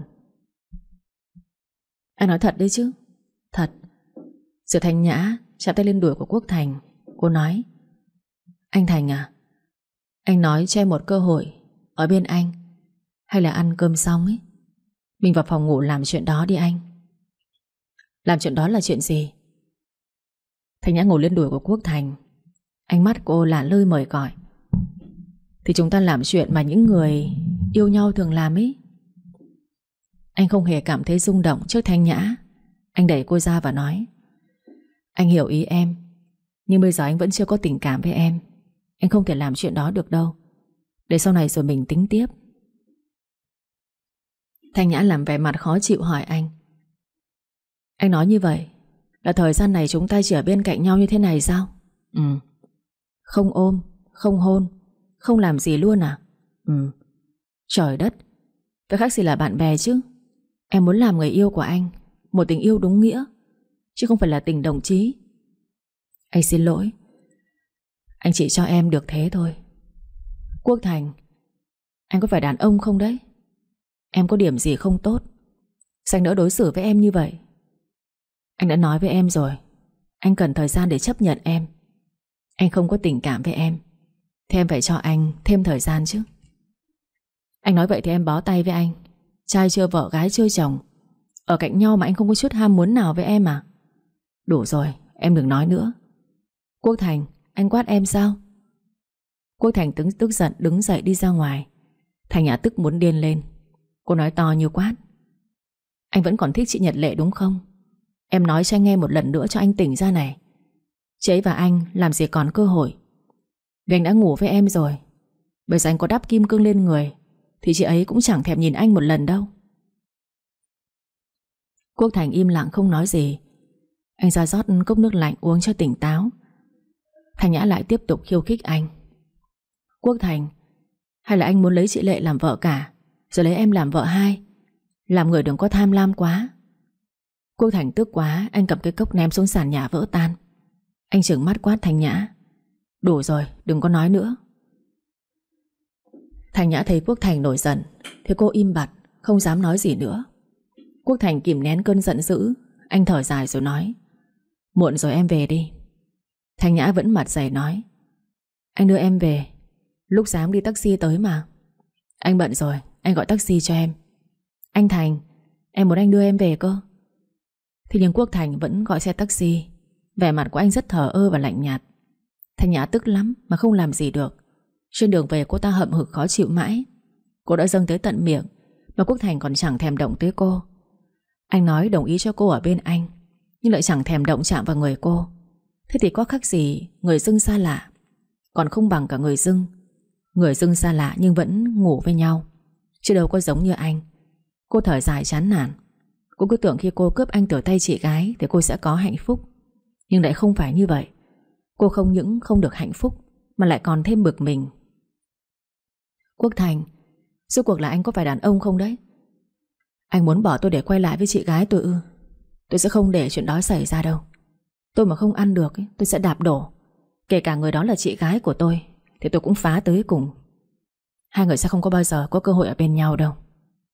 Anh nói thật đấy chứ? Thật. Rồi Thanh Nhã chạm tay lên đùi của Quốc Thành. Cô nói: Anh Thành à, anh nói cho em một cơ hội ở bên anh. Hay là ăn cơm xong ấy mình vào phòng ngủ làm chuyện đó đi anh. Làm chuyện đó là chuyện gì? Thanh Nhã ngồi lên đùi của Quốc Thành. Ánh mắt cô lả lơi mời gọi. Thì chúng ta làm chuyện mà những người yêu nhau thường làm ấy. Anh không hề cảm thấy rung động trước Thanh Nhã. Anh đẩy cô ra và nói: Anh hiểu ý em, nhưng bây giờ anh vẫn chưa có tình cảm với em. Anh không thể làm chuyện đó được đâu. Để sau này rồi mình tính tiếp. Thanh Nhã làm vẻ mặt khó chịu hỏi anh: Anh nói như vậy là thời gian này chúng ta chỉ ở bên cạnh nhau như thế này sao? Ừ. Không ôm, không hôn, không làm gì luôn à? Ừ. Trời đất, phải khác gì là bạn bè chứ. Em muốn làm người yêu của anh, một tình yêu đúng nghĩa, chứ không phải là tình đồng chí. Anh xin lỗi. Anh chỉ cho em được thế thôi. Quốc Thành, anh có phải đàn ông không đấy? Em có điểm gì không tốt sao anh đỡ đối xử với em như vậy? Anh đã nói với em rồi, anh cần thời gian để chấp nhận em. Anh không có tình cảm với em, thì em phải cho anh thêm thời gian chứ. Anh nói vậy thì em bó tay với anh. Trai chưa vợ gái chưa chồng, ở cạnh nhau mà anh không có chút ham muốn nào với em à? Đủ rồi, em đừng nói nữa. Quốc Thành, anh quát em sao? Quốc Thành tức, tức giận đứng dậy đi ra ngoài. Thành Nhã tức muốn điên lên. Cô nói to như quát: Anh vẫn còn thích chị Nhật Lệ đúng không? Em nói cho anh nghe một lần nữa cho anh tỉnh ra này. Chị ấy và anh làm gì còn cơ hội. Vì anh đã ngủ với em rồi. Bây giờ anh có đắp kim cương lên người thì chị ấy cũng chẳng thèm nhìn anh một lần đâu. Quốc Thành im lặng không nói gì. Anh ra rót cốc nước lạnh uống cho tỉnh táo. Thanh Nhã lại tiếp tục khiêu khích anh: Quốc Thành, hay là anh muốn lấy chị Lệ làm vợ cả, rồi lấy em làm vợ hai. Làm người đừng có tham lam quá. Quốc Thành tức quá, anh cầm cái cốc ném xuống sàn nhà vỡ tan. Anh trừng mắt quát Thanh Nhã: Đủ rồi, đừng có nói nữa. Thanh Nhã thấy Quốc Thành nổi giận thì cô im bặt, không dám nói gì nữa. Quốc Thành kìm nén cơn giận dữ. Anh thở dài rồi nói: Muộn rồi, em về đi. Thanh Nhã vẫn mặt dày nói: Anh đưa em về. Lúc sáng đi taxi tới mà. Anh bận rồi, anh gọi taxi cho em. Anh Thành, em muốn anh đưa em về cơ. Thế nhưng Quốc Thành vẫn gọi xe taxi. Vẻ mặt của anh rất thờ ơ và lạnh nhạt. Thanh Nhã tức lắm mà không làm gì được. Trên đường về cô ta hậm hực khó chịu mãi. Cô đã dâng tới tận miệng mà Quốc Thành còn chẳng thèm động tới cô. Anh nói đồng ý cho cô ở bên anh, nhưng lại chẳng thèm động chạm vào người cô. Thế thì có khác gì người dưng xa lạ. Còn không bằng cả người dưng. Người dưng xa lạ nhưng vẫn ngủ với nhau, chứ đâu có giống như anh. Cô thở dài chán nản. Cô cứ tưởng khi cô cướp anh từ tay chị gái thì cô sẽ có hạnh phúc. Nhưng lại không phải như vậy. Cô không những không được hạnh phúc mà lại còn thêm bực mình. Quốc Thành, rốt cuộc là anh có phải đàn ông không đấy? Anh muốn bỏ tôi để quay lại với chị gái tôi ư? Tôi sẽ không để chuyện đó xảy ra đâu. Tôi mà không ăn được tôi sẽ đạp đổ. Kể cả người đó là chị gái của tôi thì tôi cũng phá tới cùng. Hai người sẽ không có bao giờ có cơ hội ở bên nhau đâu.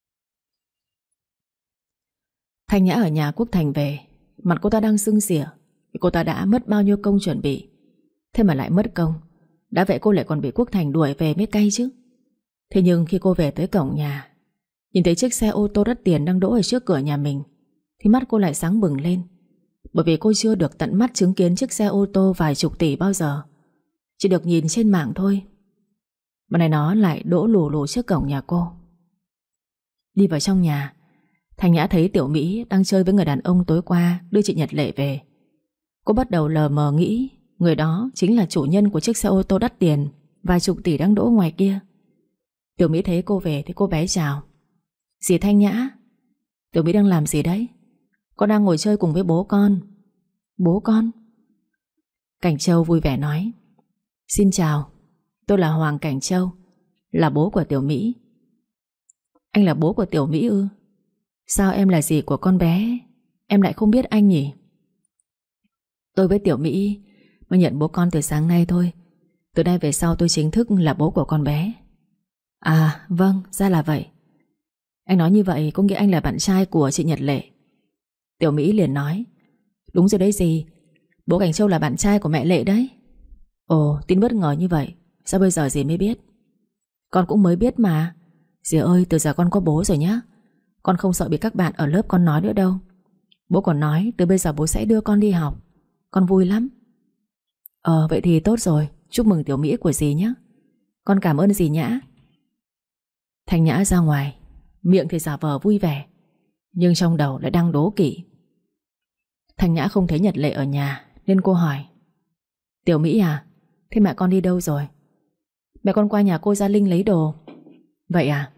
Thanh Nhã ở nhà Quốc Thành về, mặt cô ta đang sưng xỉa. Cô ta đã mất bao nhiêu công chuẩn bị, thế mà lại mất công. Đã vậy cô lại còn bị Quốc Thành đuổi về mới cay chứ. Thế nhưng khi cô về tới cổng nhà, nhìn thấy chiếc xe ô tô đắt tiền đang đỗ ở trước cửa nhà mình, thì mắt cô lại sáng bừng lên. Bởi vì cô chưa được tận mắt chứng kiến chiếc xe ô tô vài chục tỷ bao giờ, chỉ được nhìn trên mạng thôi. Mà này nó lại đỗ lù lù trước cổng nhà cô. Đi vào trong nhà, Thanh Nhã thấy Tiểu Mỹ đang chơi với người đàn ông tối qua đưa chị Nhật Lệ về. Cô bắt đầu lờ mờ nghĩ người đó chính là chủ nhân của chiếc xe ô tô đắt tiền vài chục tỷ đang đỗ ngoài kia. Tiểu Mỹ thấy cô về thì cô bé chào: Dì Thanh Nhã. Tiểu Mỹ đang làm gì đấy? Con đang ngồi chơi cùng với bố con. Bố con? Cảnh Châu vui vẻ nói: Xin chào, tôi là Hoàng Cảnh Châu, là bố của Tiểu Mỹ. Anh là bố của Tiểu Mỹ ư? Sao em là dì của con bé em lại không biết anh nhỉ? Tôi với Tiểu Mỹ mới nhận bố con từ sáng nay thôi. Từ nay về sau tôi chính thức là bố của con bé. À vâng, ra là vậy. Anh nói như vậy có nghĩa anh là bạn trai của chị Nhật Lệ. Tiểu Mỹ liền nói: Đúng rồi đấy dì, bố Cảnh Châu là bạn trai của mẹ Lệ đấy. Ồ, tin bất ngờ như vậy, sao bây giờ dì mới biết? Con cũng mới biết mà. Dì ơi, từ giờ con có bố rồi nhá. Con không sợ bị các bạn ở lớp con nói nữa đâu. Bố còn nói từ bây giờ bố sẽ đưa con đi học. Con vui lắm. Ờ vậy thì tốt rồi, chúc mừng Tiểu Mỹ của dì nhé. Con cảm ơn dì Nhã. Thanh Nhã ra ngoài, miệng thì giả vờ vui vẻ, nhưng trong đầu lại đang đố kỵ. Thanh Nhã không thấy Nhật Lệ ở nhà nên cô hỏi: Tiểu Mỹ à, thế mẹ con đi đâu rồi? Mẹ con qua nhà cô Gia Linh lấy đồ. Vậy à?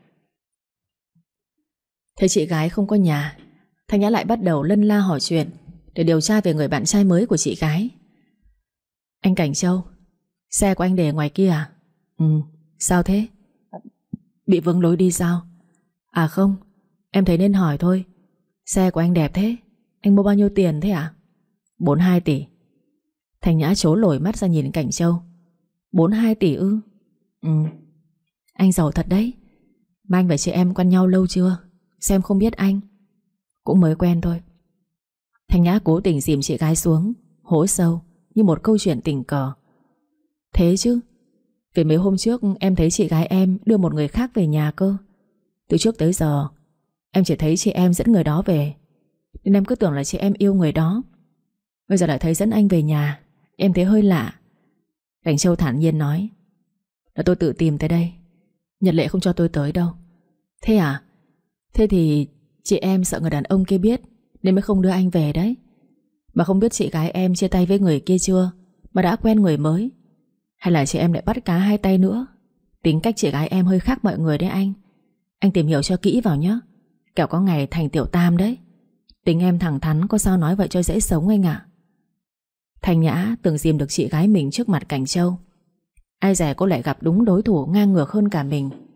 Thấy chị gái không có nhà, Thanh Nhã lại bắt đầu lân la hỏi chuyện để điều tra về người bạn trai mới của chị gái. Anh Cảnh Châu, xe của anh để ngoài kia à? Ừ, sao thế? Bị vướng lối đi sao? À không, em thấy nên hỏi thôi. Xe của anh đẹp thế, anh mua bao nhiêu tiền thế ạ? bốn mươi hai tỷ. Thanh Nhã trố lồi mắt ra nhìn Cảnh Châu. bốn mươi hai tỷ ư? Ừ. Anh giàu thật đấy. Mà anh và chị em quen nhau lâu chưa? Xem không biết anh. Cũng mới quen thôi. Thanh Nhã cố tình dìm chị gái xuống, hố sâu như một câu chuyện tình cờ. Thế chứ, vì mấy hôm trước em thấy chị gái em đưa một người khác về nhà cơ. Từ trước tới giờ em chỉ thấy chị em dẫn người đó về, nên em cứ tưởng là chị em yêu người đó. Bây giờ lại thấy dẫn anh về nhà, em thấy hơi lạ. Cảnh Châu thản nhiên nói: Là tôi tự tìm tới đây, Nhật Lệ không cho tôi tới đâu. Thế à? Thế thì chị em sợ người đàn ông kia biết nên mới không đưa anh về đấy. Mà không biết chị gái em chia tay với người kia chưa mà đã quen người mới, hay là chị em lại bắt cá hai tay nữa. Tính cách chị gái em hơi khác mọi người đấy anh. Anh tìm hiểu cho kỹ vào nhé, kẻo có ngày thành tiểu tam đấy. Tính em thẳng thắn, có sao nói vậy cho dễ sống anh ạ. Thanh Nhã từng dìm được chị gái mình trước mặt Cảnh Châu. Ai dè cô lại gặp đúng đối thủ ngang ngược hơn cả mình.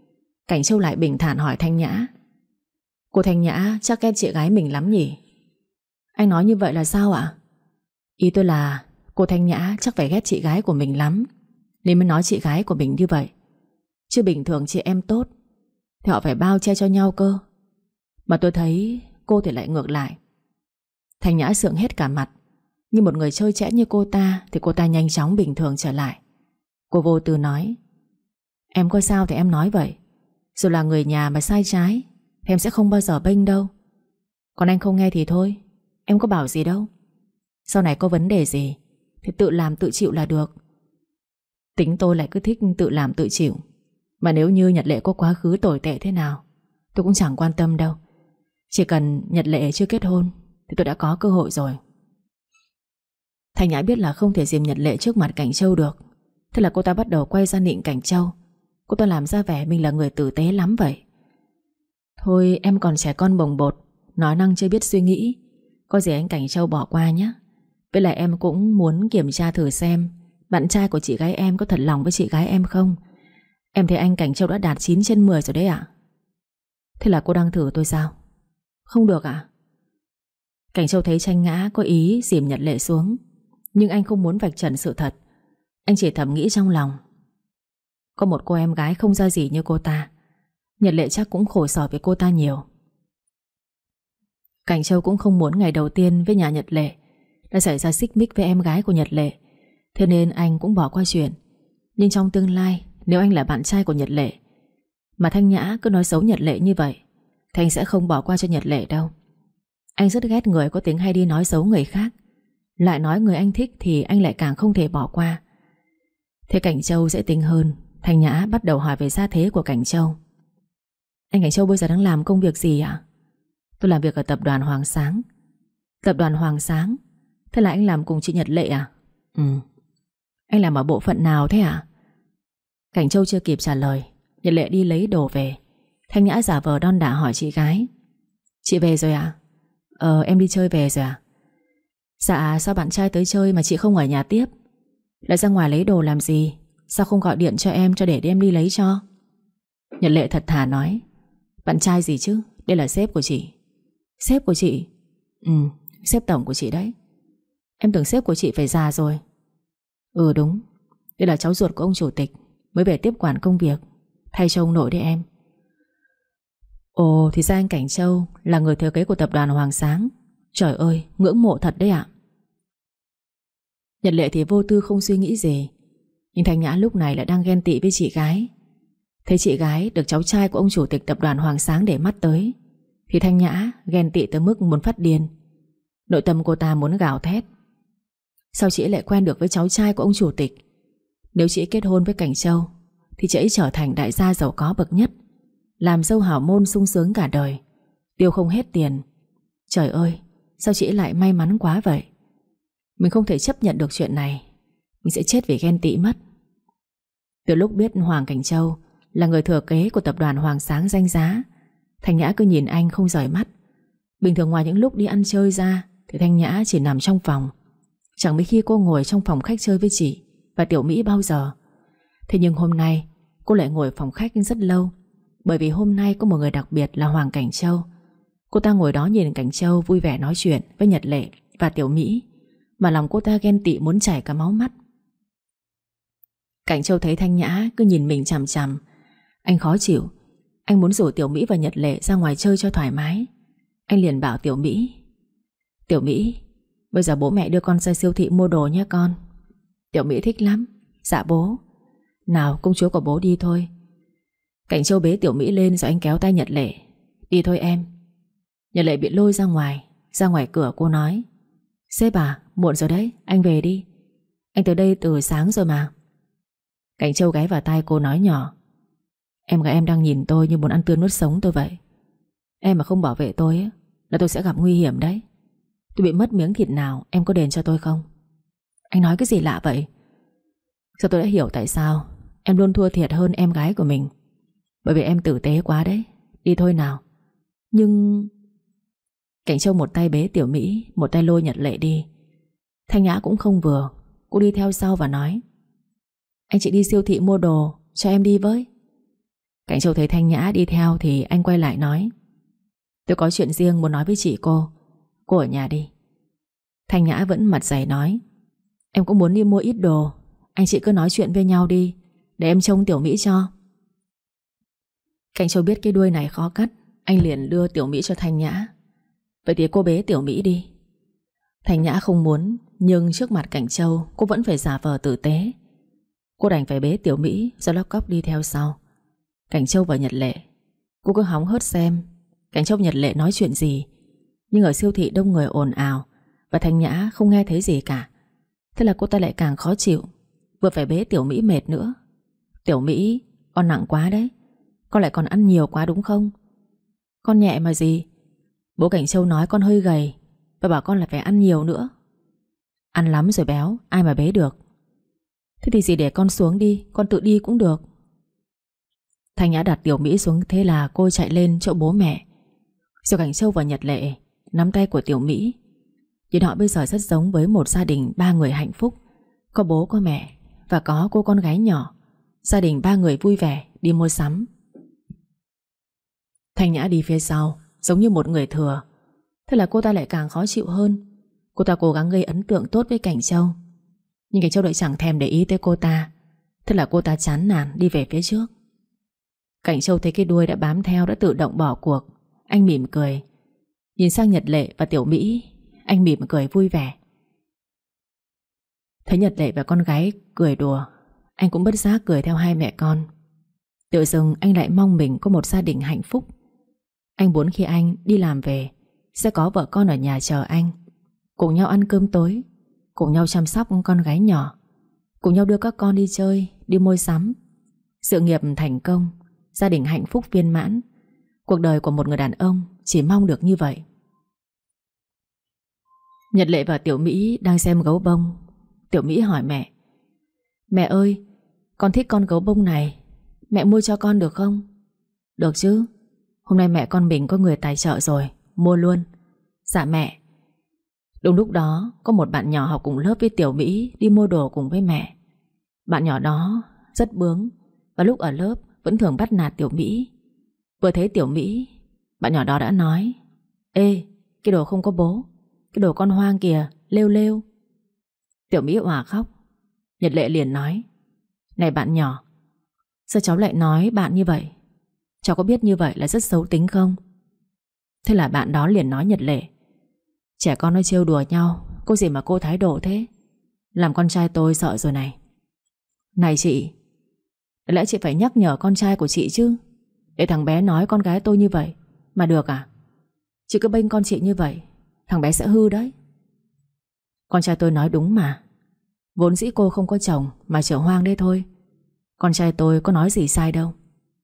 Cảnh Châu lại bình thản hỏi Thanh Nhã: Cô Thanh Nhã chắc ghét chị gái mình lắm nhỉ? Anh nói như vậy là sao ạ? Ý tôi là cô Thanh Nhã chắc phải ghét chị gái của mình lắm, nên mới nói chị gái của mình như vậy. Chứ bình thường chị em tốt thì họ phải bao che cho nhau cơ. Mà tôi thấy cô thì lại ngược lại. Thanh Nhã sượng hết cả mặt. Như một người chơi chẽn như cô ta thì cô ta nhanh chóng bình thường trở lại. Cô vô tư nói: Em có sao thì em nói vậy. Dù là người nhà mà sai trái thì em sẽ không bao giờ bênh đâu. Còn anh không nghe thì thôi, em có bảo gì đâu. Sau này có vấn đề gì thì tự làm tự chịu là được. Tính tôi lại cứ thích tự làm tự chịu. Mà nếu như Nhật Lệ có quá khứ tồi tệ thế nào tôi cũng chẳng quan tâm đâu. Chỉ cần Nhật Lệ chưa kết hôn thì tôi đã có cơ hội rồi. Thanh Nhã biết là không thể dìm Nhật Lệ trước mặt Cảnh Châu được. Thế là cô ta bắt đầu quay ra nịnh Cảnh Châu. Cô ta làm ra vẻ mình là người tử tế lắm vậy. Thôi em còn trẻ con bồng bột, nói năng chưa biết suy nghĩ. Có gì anh Cảnh Châu bỏ qua nhé. Với lại em cũng muốn kiểm tra thử xem bạn trai của chị gái em có thật lòng với chị gái em không. Em thấy anh Cảnh Châu đã đạt chín trên mười rồi đấy ạ. Thế là cô đang thử tôi sao? Không được ạ. Cảnh Châu thấy Tranh Ngã có ý dìm Nhật Lệ xuống, nhưng anh không muốn vạch trần sự thật. Anh chỉ thầm nghĩ trong lòng: có một cô em gái không ra gì như cô ta, Nhật Lệ chắc cũng khổ sở với cô ta nhiều. Cảnh Châu cũng không muốn ngày đầu tiên với nhà Nhật Lệ đã xảy ra xích mích với em gái của Nhật Lệ, thế nên anh cũng bỏ qua chuyện. Nhưng trong tương lai, nếu anh là bạn trai của Nhật Lệ mà Thanh Nhã cứ nói xấu Nhật Lệ như vậy thì anh sẽ không bỏ qua cho Nhật Lệ đâu. Anh rất ghét người có tính hay đi nói xấu người khác, lại nói người anh thích thì anh lại càng không thể bỏ qua. Thế Cảnh Châu dễ tính hơn. Thanh Nhã bắt đầu hỏi về gia thế của Cảnh Châu. Anh Cảnh Châu bây giờ đang làm công việc gì ạ? Tôi làm việc ở tập đoàn Hoàng Sáng. Tập đoàn Hoàng Sáng? Thế là anh làm cùng chị Nhật Lệ à? Ừ. Anh làm ở bộ phận nào thế ạ? Cảnh Châu chưa kịp trả lời, Nhật Lệ đi lấy đồ về. Thanh Nhã giả vờ đon đả hỏi chị gái: Chị về rồi ạ? Ờ em đi chơi về rồi à? Dạ sao bạn trai tới chơi mà chị không ở nhà tiếp? Lại ra ngoài lấy đồ làm gì? Sao không gọi điện cho em cho để em đi lấy cho? Nhật Lệ thật thà nói: Bạn trai gì chứ, đây là sếp của chị. Sếp của chị? Ừ, sếp tổng của chị đấy. Em tưởng sếp của chị phải già rồi. Ừ đúng, đây là cháu ruột của ông chủ tịch, mới về tiếp quản công việc, thay cho ông nội đấy em. Ồ thì ra anh Cảnh Châu là người thừa kế của tập đoàn Hoàng Sáng. Trời ơi, ngưỡng mộ thật đấy ạ. Nhật Lệ thì vô tư không suy nghĩ gì, nhưng Thanh Nhã lúc này lại đang ghen tị với chị gái. Thấy chị gái được cháu trai của ông chủ tịch tập đoàn Hoàng Sáng để mắt tới thì Thanh Nhã ghen tị tới mức muốn phát điên. Nội tâm cô ta muốn gào thét: sao chị lại quen được với cháu trai của ông chủ tịch? Nếu chị kết hôn với Cảnh Châu thì chị ấy trở thành đại gia giàu có bậc nhất, làm dâu hảo môn sung sướng cả đời, tiêu không hết tiền. Trời ơi, sao chị lại may mắn quá vậy? Mình không thể chấp nhận được chuyện này, mình sẽ chết vì ghen tị mất. Từ lúc biết Hoàng Cảnh Châu là người thừa kế của tập đoàn Hoàng Sáng danh giá, Thanh Nhã cứ nhìn anh không rời mắt. Bình thường ngoài những lúc đi ăn chơi ra thì Thanh Nhã chỉ nằm trong phòng, chẳng mấy khi cô ngồi trong phòng khách chơi với chị và Tiểu Mỹ bao giờ. Thế nhưng hôm nay cô lại ngồi phòng khách rất lâu, bởi vì hôm nay có một người đặc biệt là Hoàng Cảnh Châu. Cô ta ngồi đó nhìn Cảnh Châu vui vẻ nói chuyện với Nhật Lệ và Tiểu Mỹ, mà lòng cô ta ghen tị muốn chảy cả máu mắt. Cảnh Châu thấy Thanh Nhã cứ nhìn mình chằm chằm, anh khó chịu. Anh muốn rủ Tiểu Mỹ và Nhật Lệ ra ngoài chơi cho thoải mái. Anh liền bảo Tiểu Mỹ: Tiểu Mỹ, bây giờ bố mẹ đưa con ra siêu thị mua đồ nhé con. Tiểu Mỹ thích lắm. Dạ bố. Nào công chúa của bố đi thôi. Cảnh Châu bế Tiểu Mỹ lên rồi anh kéo tay Nhật Lệ: đi thôi em. Nhật Lệ bị lôi ra ngoài. Ra ngoài cửa cô nói: sếp à, muộn rồi đấy, anh về đi. Anh tới đây từ sáng rồi mà. Cảnh Châu gáy vào tai cô nói nhỏ: em gái em đang nhìn tôi như muốn ăn tươi nuốt sống tôi vậy. Em mà không bảo vệ tôi ấy, là tôi sẽ gặp nguy hiểm đấy. Tôi bị mất miếng thịt nào em có đền cho tôi không? Anh nói cái gì lạ vậy? Giờ tôi đã hiểu tại sao em luôn thua thiệt hơn em gái của mình. Bởi vì em tử tế quá đấy. Đi thôi nào. Nhưng... Cảnh Châu một tay bế Tiểu Mỹ, một tay lôi Nhật Lệ đi. Thanh Nhã cũng không vừa. Cô đi theo sau và nói: anh chị đi siêu thị mua đồ, cho em đi với. Cảnh Châu thấy Thanh Nhã đi theo thì anh quay lại nói: Tôi có chuyện riêng muốn nói với chị cô. Cô ở nhà đi. Thanh Nhã vẫn mặt dày nói: Em cũng muốn đi mua ít đồ. Anh chị cứ nói chuyện với nhau đi, để em trông Tiểu Mỹ cho. Cảnh Châu biết cái đuôi này khó cắt, anh liền đưa Tiểu Mỹ cho Thanh Nhã. Vậy thì cô bế Tiểu Mỹ đi. Thanh Nhã không muốn, nhưng trước mặt Cảnh Châu cô vẫn phải giả vờ tử tế. Cô đành phải bế Tiểu Mỹ rồi lóc cóc đi theo sau. Cảnh Châu và Nhật Lệ, cô cứ hóng hớt xem Cảnh Châu Nhật Lệ nói chuyện gì. Nhưng ở siêu thị đông người ồn ào và Thanh Nhã không nghe thấy gì cả. Thế là cô ta lại càng khó chịu, vừa phải bế Tiểu Mỹ mệt nữa. Tiểu Mỹ, con nặng quá đấy. Con lại còn ăn nhiều quá đúng không? Con nhẹ mà gì. Bố Cảnh Châu nói con hơi gầy và bảo con là phải ăn nhiều nữa. Ăn lắm rồi béo, ai mà bế được. Thế thì gì để con xuống đi, con tự đi cũng được. Thanh Nhã đặt Tiểu Mỹ xuống, thế là cô chạy lên chỗ bố mẹ. Rồi Cảnh Châu và Nhật Lệ nắm tay của Tiểu Mỹ. Nhìn họ bây giờ rất giống với một gia đình ba người hạnh phúc. Có bố, có mẹ và có cô con gái nhỏ. Gia đình ba người vui vẻ đi mua sắm. Thanh Nhã đi phía sau giống như một người thừa. Thế là cô ta lại càng khó chịu hơn. Cô ta cố gắng gây ấn tượng tốt với Cảnh Châu, nhưng Cảnh Châu lại chẳng thèm để ý tới cô ta. Thế là cô ta chán nản đi về phía trước. Cảnh Châu thấy cái đuôi đã bám theo đã tự động bỏ cuộc. Anh mỉm cười. Nhìn sang Nhật Lệ và Tiểu Mỹ, anh mỉm cười vui vẻ. Thấy Nhật Lệ và con gái cười đùa, anh cũng bất giác cười theo hai mẹ con. Tự dưng anh lại mong mình có một gia đình hạnh phúc. Anh muốn khi anh đi làm về sẽ có vợ con ở nhà chờ anh, cùng nhau ăn cơm tối, cùng nhau chăm sóc con gái nhỏ, cùng nhau đưa các con đi chơi, đi mua sắm. Sự nghiệp thành công, gia đình hạnh phúc viên mãn. Cuộc đời của một người đàn ông chỉ mong được như vậy. Nhật Lệ và Tiểu Mỹ đang xem gấu bông. Tiểu Mỹ hỏi mẹ: Mẹ ơi, con thích con gấu bông này, mẹ mua cho con được không? Được chứ, hôm nay mẹ con mình có người tài trợ rồi, mua luôn. Dạ mẹ. Đúng lúc đó có một bạn nhỏ học cùng lớp với Tiểu Mỹ đi mua đồ cùng với mẹ. Bạn nhỏ đó rất bướng và lúc ở lớp vẫn thường bắt nạt Tiểu Mỹ. Vừa thấy Tiểu Mỹ, bạn nhỏ đó đã nói: Ê, cái đồ không có bố, cái đồ con hoang kìa, lêu lêu. Tiểu Mỹ òa khóc. Nhật Lệ liền nói: Này bạn nhỏ, sao cháu lại nói bạn như vậy? Cháu có biết như vậy là rất xấu tính không? Thế là bạn đó liền nói Nhật Lệ: Trẻ con nó trêu đùa nhau, có gì mà cô thái độ thế? Làm con trai tôi sợ rồi này. Này chị, lẽ chị phải nhắc nhở con trai của chị chứ. Để thằng bé nói con gái tôi như vậy mà được à? Chị cứ bênh con chị như vậy, thằng bé sẽ hư đấy. Con trai tôi nói đúng mà. Vốn dĩ cô không có chồng mà chở hoang đây thôi. Con trai tôi có nói gì sai đâu.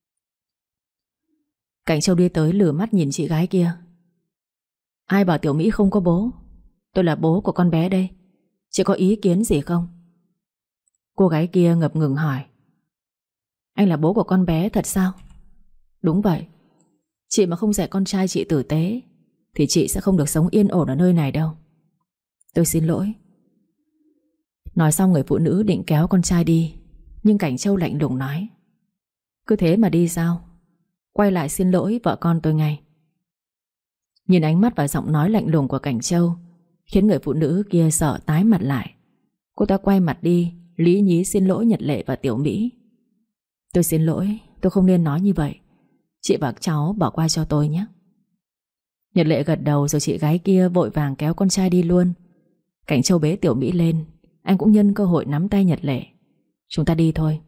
Cảnh Châu đi tới lửa mắt nhìn chị gái kia. Ai bảo Tiểu Mỹ không có bố? Tôi là bố của con bé đây. Chị có ý kiến gì không? Cô gái kia ngập ngừng hỏi: Anh là bố của con bé thật sao? Đúng vậy. Chị mà không dạy con trai chị tử tế thì chị sẽ không được sống yên ổn ở nơi này đâu. Tôi xin lỗi. Nói xong người phụ nữ định kéo con trai đi, nhưng Cảnh Châu lạnh lùng nói: Cứ thế mà đi sao? Quay lại xin lỗi vợ con tôi ngay. Nhìn ánh mắt và giọng nói lạnh lùng của Cảnh Châu khiến người phụ nữ kia sợ tái mặt lại. Cô ta quay mặt đi, lý nhí xin lỗi Nhật Lệ và Tiểu Mỹ. Tôi xin lỗi, tôi không nên nói như vậy. Chị và cháu bỏ qua cho tôi nhé. Nhật Lệ gật đầu rồi chị gái kia vội vàng kéo con trai đi luôn. Cảnh Châu bế Tiểu Mỹ lên. Anh cũng nhân cơ hội nắm tay Nhật Lệ. Chúng ta đi thôi.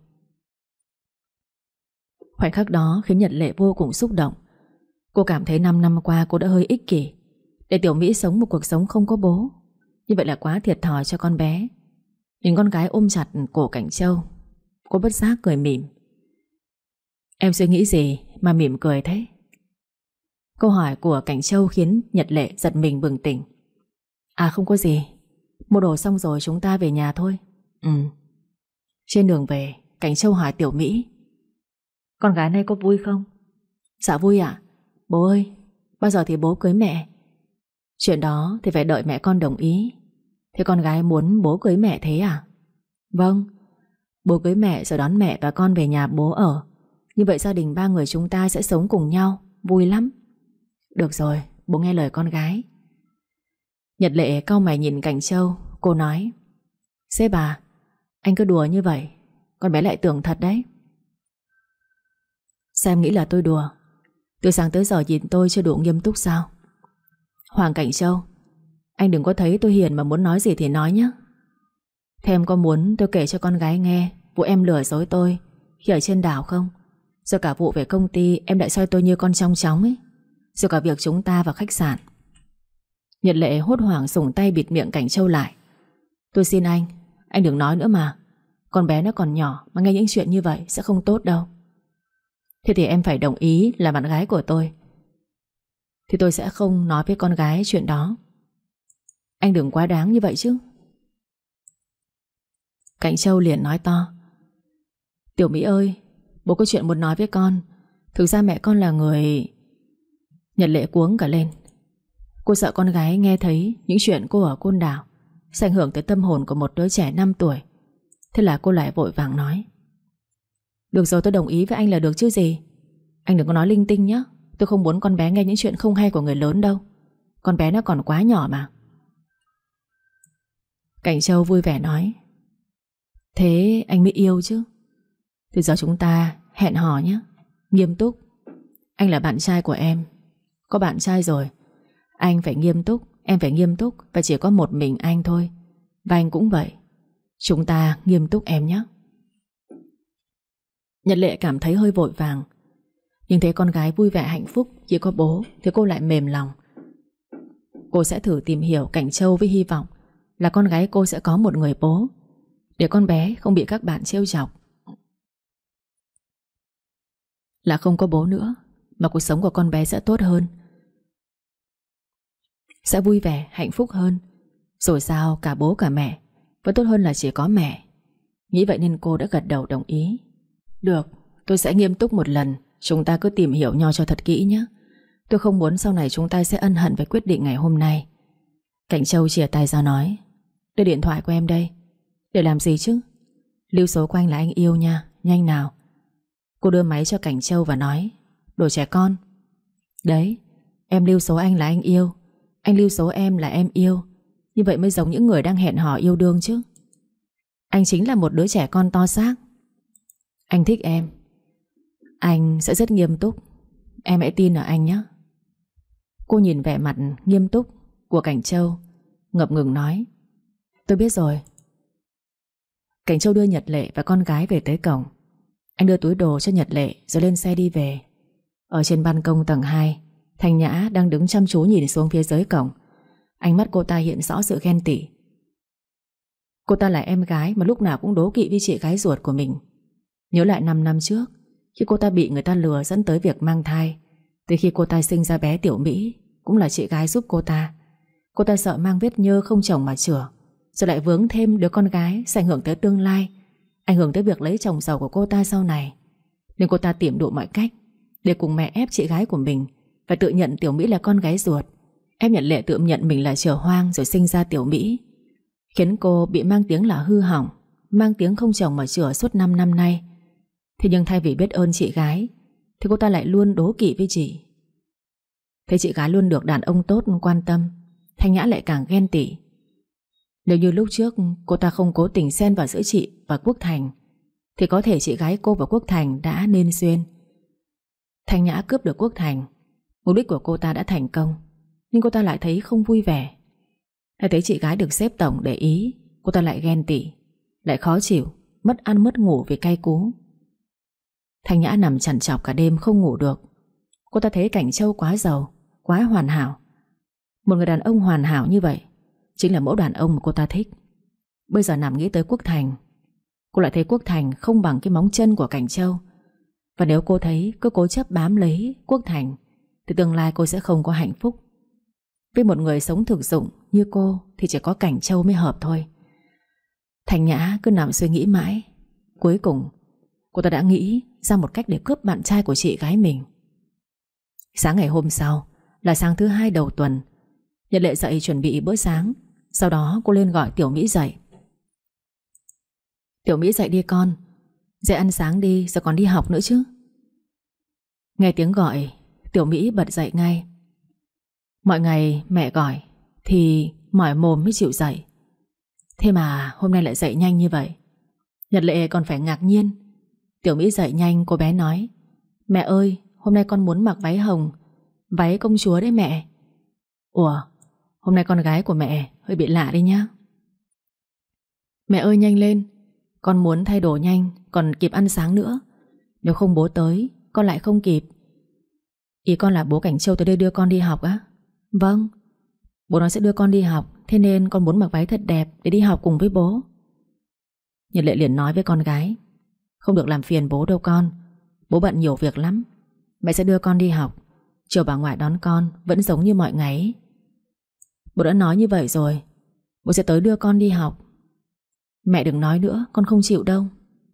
Khoảnh khắc đó khiến Nhật Lệ vô cùng xúc động. Cô cảm thấy năm năm qua cô đã hơi ích kỷ, để Tiểu Mỹ sống một cuộc sống không có bố. Như vậy là quá thiệt thòi cho con bé. Nhìn con gái ôm chặt cổ Cảnh Châu, cô bất giác cười mỉm. Em suy nghĩ gì mà mỉm cười thế? Câu hỏi của Cảnh Châu khiến Nhật Lệ giật mình bừng tỉnh. À không có gì, mua đồ xong rồi chúng ta về nhà thôi. Ừ. Trên đường về, Cảnh Châu hỏi Tiểu Mỹ: Con gái này có vui không? Dạ vui ạ. Bố ơi, bao giờ thì bố cưới mẹ? Chuyện đó thì phải đợi mẹ con đồng ý. Thế con gái muốn bố cưới mẹ thế à? Vâng. Bố cưới mẹ rồi đón mẹ và con về nhà bố ở, Như vậy gia đình ba người chúng ta sẽ sống cùng nhau, vui lắm. Được rồi, bố nghe lời con gái. Nhật Lệ cau mày nhìn Cảnh Châu. Cô nói: Sếp à, anh cứ đùa như vậy, con bé lại tưởng thật đấy. Sao em nghĩ là tôi đùa? Từ sáng tới giờ nhìn tôi chưa đủ nghiêm túc sao? Hoàng Cảnh Châu, anh đừng có thấy tôi hiền mà muốn nói gì thì nói nhé. Thế em có muốn tôi kể cho con gái nghe vụ em lừa dối tôi khi ở trên đảo không? Rồi cả vụ về công ty em lại soi tôi như con trong chóng ấy. Rồi cả việc chúng ta vào khách sạn. Nhật Lệ hốt hoảng dùng tay bịt miệng Cảnh Châu lại. Tôi xin anh, anh đừng nói nữa mà. Con bé nó còn nhỏ mà nghe những chuyện như vậy sẽ không tốt đâu. Thế thì em phải đồng ý là bạn gái của tôi. Thì tôi sẽ không nói với con gái chuyện đó. Anh đừng quá đáng như vậy chứ. Cảnh Châu liền nói to: Tiểu Mỹ ơi, bố có chuyện muốn nói với con. Thực ra mẹ con là người... Nhật Lệ cuống cả lên. Cô sợ con gái nghe thấy những chuyện cô ở Côn Đảo sẽ ảnh hưởng tới tâm hồn của một đứa trẻ năm tuổi. Thế là cô lại vội vàng nói: Được rồi, tôi đồng ý với anh là được chứ gì. Anh đừng có nói linh tinh nhé. Tôi không muốn con bé nghe những chuyện không hay của người lớn đâu. Con bé nó còn quá nhỏ mà. Cảnh Châu vui vẻ nói: Thế anh mới yêu chứ. Từ giờ chúng ta hẹn hò nhé. Nghiêm túc. Anh là bạn trai của em. Có bạn trai rồi. Anh phải nghiêm túc, em phải nghiêm túc. Và chỉ có một mình anh thôi. Và anh cũng vậy. Chúng ta nghiêm túc em nhé. Nhật Lệ cảm thấy hơi vội vàng, nhưng thấy con gái vui vẻ hạnh phúc chỉ có bố thì cô lại mềm lòng. Cô sẽ thử tìm hiểu Cảnh Châu với hy vọng là con gái cô sẽ có một người bố, để con bé không bị các bạn trêu chọc. Là không có bố nữa, mà cuộc sống của con bé sẽ tốt hơn, sẽ vui vẻ, hạnh phúc hơn. Rồi sao cả bố cả mẹ vẫn tốt hơn là chỉ có mẹ. Nghĩ vậy nên cô đã gật đầu đồng ý. Được, tôi sẽ nghiêm túc một lần. Chúng ta cứ tìm hiểu nhau cho thật kỹ nhé. Tôi không muốn sau này chúng ta sẽ ân hận với quyết định ngày hôm nay. Cảnh Châu chìa tay ra nói: Đưa điện thoại của em đây. Để làm gì chứ? Lưu số của anh là anh yêu nha. Nhanh nào. Cô đưa máy cho Cảnh Châu và nói: Đồ trẻ con. Đấy, em lưu số anh là anh yêu, anh lưu số em là em yêu. Như vậy mới giống những người đang hẹn hò yêu đương chứ. Anh chính là một đứa trẻ con to xác. Anh thích em. Anh sẽ rất nghiêm túc. Em hãy tin ở anh nhé. Cô nhìn vẻ mặt nghiêm túc của Cảnh Châu, ngập ngừng nói: Tôi biết rồi. Cảnh Châu đưa Nhật Lệ và con gái về tới cổng. Anh đưa túi đồ cho Nhật Lệ rồi lên xe đi về. Ở trên ban công tầng hai, Thanh Nhã đang đứng chăm chú nhìn xuống phía dưới cổng. Ánh mắt cô ta hiện rõ sự ghen tị. Cô ta là em gái mà lúc nào cũng đố kỵ với chị gái ruột của mình. Nhớ lại năm năm trước, khi cô ta bị người ta lừa dẫn tới việc mang thai, từ khi cô ta sinh ra bé Tiểu Mỹ, cũng là chị gái giúp cô ta. Cô ta sợ mang vết nhơ không chồng mà chữa, rồi lại vướng thêm đứa con gái sẽ ảnh hưởng tới tương lai, ảnh hưởng tới việc lấy chồng giàu của cô ta sau này. Nên cô ta tìm đủ mọi cách để cùng mẹ ép chị gái của mình và tự nhận Tiểu Mỹ là con gái ruột, ép Nhật Lệ tự nhận mình là chửa hoang rồi sinh ra Tiểu Mỹ, khiến cô bị mang tiếng là hư hỏng, mang tiếng không chồng mà chữa suốt năm năm nay. Thế nhưng thay vì biết ơn chị gái thì cô ta lại luôn đố kỵ với chị. Thấy chị gái luôn được đàn ông tốt quan tâm, Thanh Nhã lại càng ghen tị. Nếu như lúc trước cô ta không cố tình xen vào giữa chị và Quốc Thành thì có thể chị gái cô và Quốc Thành đã nên duyên. Thanh Nhã cướp được Quốc Thành, mục đích của cô ta đã thành công, nhưng cô ta lại thấy không vui vẻ. Lại thấy chị gái được sếp tổng để ý, cô ta lại ghen tị, lại khó chịu, mất ăn mất ngủ vì cay cú. Thanh Nhã nằm trằn trọc cả đêm không ngủ được. Cô ta thấy Cảnh Châu quá giàu, quá hoàn hảo. Một người đàn ông hoàn hảo như vậy chính là mẫu đàn ông mà cô ta thích. Bây giờ nằm nghĩ tới Quốc Thành, cô lại thấy Quốc Thành không bằng cái móng chân của Cảnh Châu. Và nếu cô thấy cứ cố chấp bám lấy Quốc Thành thì tương lai cô sẽ không có hạnh phúc. Với một người sống thực dụng như cô thì chỉ có Cảnh Châu mới hợp thôi. Thanh Nhã cứ nằm suy nghĩ mãi. Cuối cùng cô ta đã nghĩ ra một cách để cướp bạn trai của chị gái mình. Sáng ngày hôm sau là sáng thứ hai đầu tuần. Nhật Lệ dậy chuẩn bị bữa sáng. Sau đó cô lên gọi Tiểu Mỹ dậy. Tiểu Mỹ dậy đi con, dậy ăn sáng đi, rồi còn đi học nữa chứ. Nghe tiếng gọi, Tiểu Mỹ bật dậy ngay. Mọi ngày mẹ gọi thì mỏi mồm mới chịu dậy, thế mà hôm nay lại dậy nhanh như vậy. Nhật Lệ còn phải ngạc nhiên. Tiểu Mỹ dậy nhanh, cô bé nói: Mẹ ơi, hôm nay con muốn mặc váy hồng, váy công chúa đấy mẹ. Ủa, hôm nay con gái của mẹ hơi bị lạ đi nhá. Mẹ ơi nhanh lên, con muốn thay đồ nhanh, còn kịp ăn sáng nữa. Nếu không bố tới, con lại không kịp. Ý con là bố Cảnh Châu tới đây đưa con đi học á? Vâng, bố nó sẽ đưa con đi học, thế nên con muốn mặc váy thật đẹp để đi học cùng với bố. Nhật Lệ liền nói với con gái: Không được làm phiền bố đâu con, bố bận nhiều việc lắm. Mẹ sẽ đưa con đi học, chiều bà ngoại đón con vẫn giống như mọi ngày ấy. Bố đã nói như vậy rồi, bố sẽ tới đưa con đi học. Mẹ đừng nói nữa, con không chịu đâu.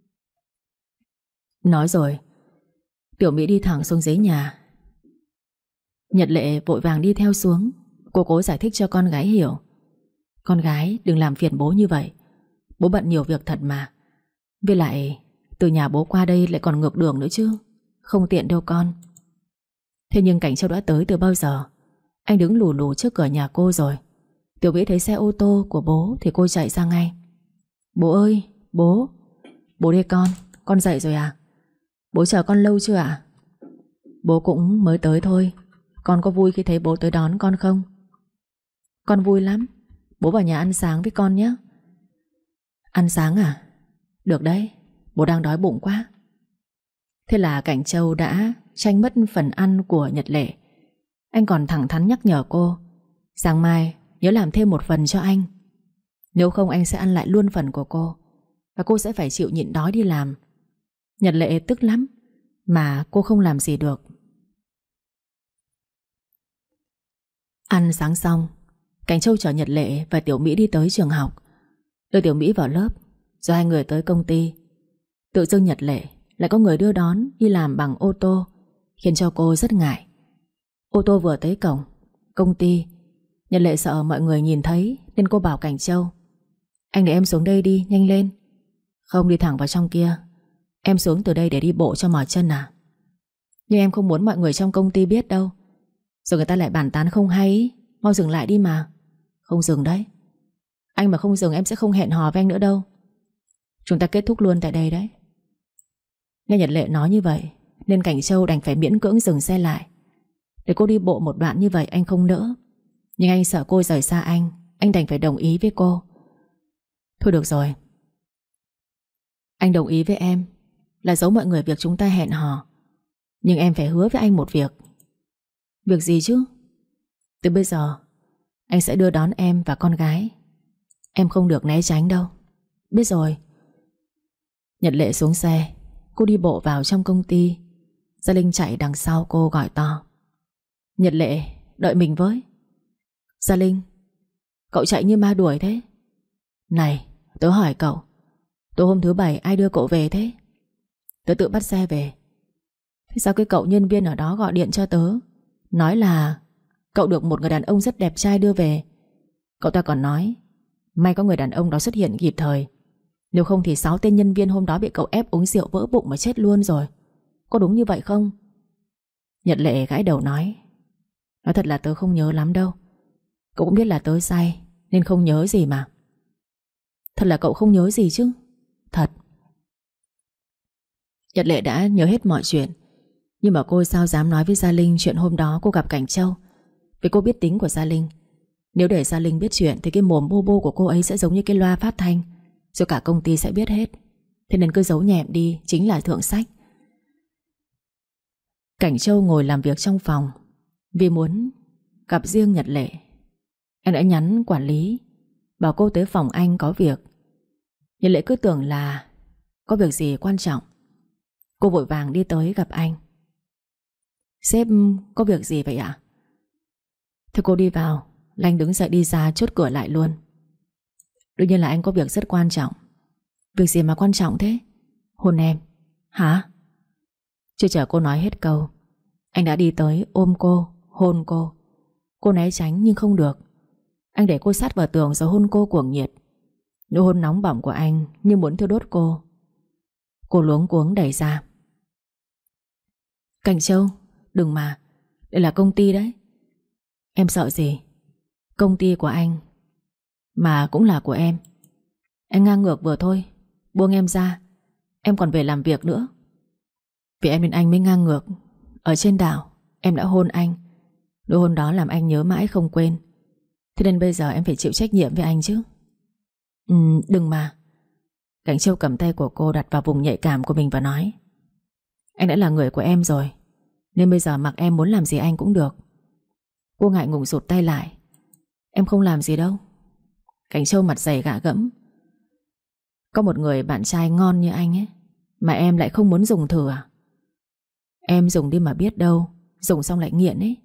Nói rồi, Tiểu Mỹ đi thẳng xuống dưới nhà. Nhật Lệ vội vàng đi theo xuống. Cô cố giải thích cho con gái hiểu: Con gái đừng làm phiền bố như vậy, bố bận nhiều việc thật mà. Với lại từ nhà bố qua đây lại còn ngược đường nữa chứ, không tiện đâu con. Thế nhưng Cảnh Châu đã tới từ bao giờ? Anh đứng lù lù trước cửa nhà cô rồi. Tiểu Mỹ thấy xe ô tô của bố thì cô chạy ra ngay. Bố ơi, bố. Bố đây con, con dậy rồi à? Bố chờ con lâu chưa ạ? Bố cũng mới tới thôi. Con có vui khi thấy bố tới đón con không? Con vui lắm. Bố vào nhà ăn sáng với con nhé. Ăn sáng à? Được đấy, bố đang đói bụng quá. Thế là Cảnh Châu đã tranh mất phần ăn của Nhật Lệ. Anh còn thẳng thắn nhắc nhở cô: Sáng mai nhớ làm thêm một phần cho anh, nếu không anh sẽ ăn lại luôn phần của cô, và cô sẽ phải chịu nhịn đói đi làm. Nhật Lệ tức lắm, mà cô không làm gì được. Ăn sáng xong, Cảnh Châu chở Nhật Lệ và Tiểu Mỹ đi tới trường học, đưa Tiểu Mỹ vào lớp, rồi hai người tới công ty. Tự dưng Nhật Lệ lại có người đưa đón đi làm bằng ô tô, khiến cho cô rất ngại. Ô tô vừa tới cổng công ty, Nhật Lệ sợ mọi người nhìn thấy nên cô bảo Cảnh Châu: Anh để em xuống đây đi, nhanh lên. Không, đi thẳng vào trong kia. Em xuống từ đây để đi bộ cho mỏi chân à? Nhưng em không muốn mọi người trong công ty biết đâu, rồi người ta lại bàn tán không hay ý. Mau dừng lại đi mà. Không dừng đấy. Anh mà không dừng em sẽ không hẹn hò với anh nữa đâu. Chúng ta kết thúc luôn tại đây đấy. Nghe Nhật Lệ nói như vậy nên Cảnh Châu đành phải miễn cưỡng dừng xe lại. Để cô đi bộ một đoạn như vậy anh không nỡ, nhưng anh sợ cô rời xa anh, anh đành phải đồng ý với cô. Thôi được rồi, anh đồng ý với em là giấu mọi người việc chúng ta hẹn hò, nhưng em phải hứa với anh một việc. Việc gì chứ? Từ bây giờ anh sẽ đưa đón em và con gái. Em không được né tránh đâu. Biết rồi. Nhật Lệ xuống xe, cô đi bộ vào trong công ty. Gia Linh chạy đằng sau cô gọi to: Nhật Lệ, đợi mình với. Gia Linh, cậu chạy như ma đuổi thế. Này, tớ hỏi cậu, tối hôm thứ bảy ai đưa cậu về thế? Tớ tự bắt xe về. Thế sao cái cậu nhân viên ở đó gọi điện cho tớ, nói là cậu được một người đàn ông rất đẹp trai đưa về. Cậu ta còn nói may có người đàn ông đó xuất hiện kịp thời, nếu không thì sáu tên nhân viên hôm đó bị cậu ép uống rượu vỡ bụng mà chết luôn rồi. Có đúng như vậy không? Nhật Lệ gãi đầu nói: Nói thật là tớ không nhớ lắm đâu. Cậu cũng biết là tớ say nên không nhớ gì mà. Thật là cậu không nhớ gì chứ? Thật. Nhật Lệ đã nhớ hết mọi chuyện, nhưng mà cô sao dám nói với Gia Linh chuyện hôm đó cô gặp Cảnh Châu. Vì cô biết tính của Gia Linh, nếu để Gia Linh biết chuyện thì cái mồm bô bô của cô ấy sẽ giống như cái loa phát thanh, rồi cả công ty sẽ biết hết. Thế nên cứ giấu nhẹm đi chính là thượng sách. Cảnh Châu ngồi làm việc trong phòng. Vì muốn gặp riêng Nhật Lệ, anh đã nhắn quản lý bảo cô tới phòng anh có việc. Nhật Lệ cứ tưởng là có việc gì quan trọng. Cô vội vàng đi tới gặp anh. Sếp có việc gì vậy ạ? Thế cô đi vào. Anh đứng dậy đi ra chốt cửa lại luôn. Đương nhiên là anh có việc rất quan trọng. Việc gì mà quan trọng thế? Hôn em. Hả? Chưa chờ cô nói hết câu, anh đã đi tới ôm cô, hôn cô. Cô né tránh nhưng không được. Anh để cô sát vào tường rồi hôn cô cuồng nhiệt. Nụ hôn nóng bỏng của anh như muốn thiêu đốt cô. Cô luống cuống đẩy ra. Cảnh Châu, đừng mà. Đây là công ty đấy. Em sợ gì? Công ty của anh mà cũng là của em. Anh ngang ngược vừa thôi. Buông em ra. Em còn về làm việc nữa. Vì em nên anh mới ngang ngược. Ở trên đảo em đã hôn anh. Nụ hôn đó làm anh nhớ mãi không quên. Thế nên bây giờ em phải chịu trách nhiệm với anh chứ. Ừ, đừng mà. Cảnh Châu cầm tay của cô đặt vào vùng nhạy cảm của mình và nói: Anh đã là người của em rồi, nên bây giờ mặc em muốn làm gì anh cũng được. Cô ngại ngùng rụt tay lại. Em không làm gì đâu. Cảnh Châu mặt dày gạ gẫm. Có một người bạn trai ngon như anh ấy mà em lại không muốn dùng thử à? Em dùng đi mà biết đâu dùng xong lại nghiện ấy.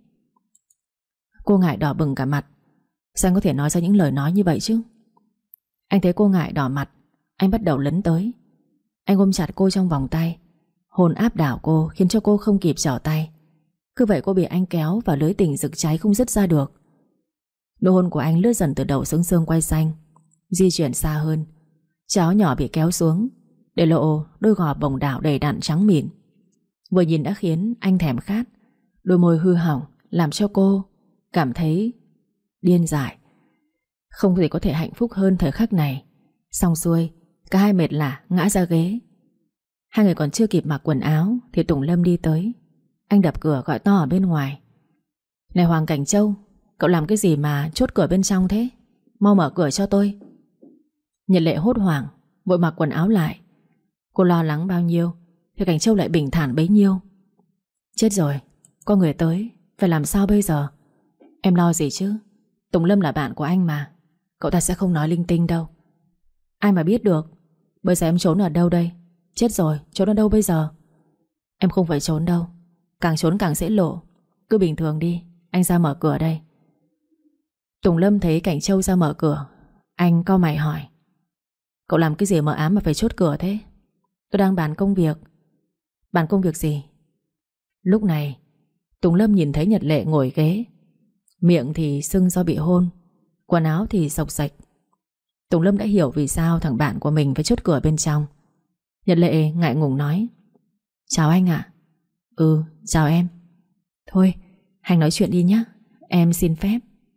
Cô ngại đỏ bừng cả mặt. Sao anh có thể nói ra những lời nói như vậy chứ? Anh thấy cô ngại đỏ mặt, anh bắt đầu lấn tới. Anh ôm chặt cô trong vòng tay, hôn áp đảo cô khiến cho cô không kịp trở tay. Cứ vậy cô bị anh kéo vào lưới tình rực cháy không dứt ra được. Nụ hôn của anh lướt dần từ đầu xuống xương quai xanh, di chuyển xa hơn. Cháo nhỏ bị kéo xuống, để lộ đôi gò bồng đảo đầy đặn trắng mịn. Vừa nhìn đã khiến anh thèm khát. Đôi môi hư hỏng làm cho cô cảm thấy điên dại. Không thể có thể hạnh phúc hơn thời khắc này. Xong xuôi, cả hai mệt lả ngã ra ghế. Hai người còn chưa kịp mặc quần áo thì Tùng Lâm đi tới. Anh đập cửa gọi to ở bên ngoài: Này Hoàng Cảnh Châu, cậu làm cái gì mà chốt cửa bên trong thế? Mau mở cửa cho tôi. Nhật Lệ hốt hoảng vội mặc quần áo lại. Cô lo lắng bao nhiêu thì Cảnh Châu lại bình thản bấy nhiêu. Chết rồi, có người tới, phải làm sao bây giờ? Em lo gì chứ? Tùng Lâm là bạn của anh mà. Cậu ta sẽ không nói linh tinh đâu. Ai mà biết được. Bây giờ em trốn ở đâu đây? Chết rồi, trốn ở đâu bây giờ? Em không phải trốn đâu. Càng trốn càng dễ lộ. Cứ bình thường đi, anh ra mở cửa đây. Tùng Lâm thấy Cảnh Châu ra mở cửa. Anh cau mày hỏi: Cậu làm cái gì mờ ám mà phải chốt cửa thế? Tôi đang bàn công việc. Bàn công việc gì? Lúc này Tùng Lâm nhìn thấy Nhật Lệ ngồi ghế, miệng thì sưng do bị hôn, quần áo thì xộc xệch. Tùng Lâm đã hiểu vì sao thằng bạn của mình phải chốt cửa bên trong. Nhật Lệ ngại ngùng nói: Chào anh ạ. Ừ, chào em. Thôi, Hành nói chuyện đi nhé, em xin phép.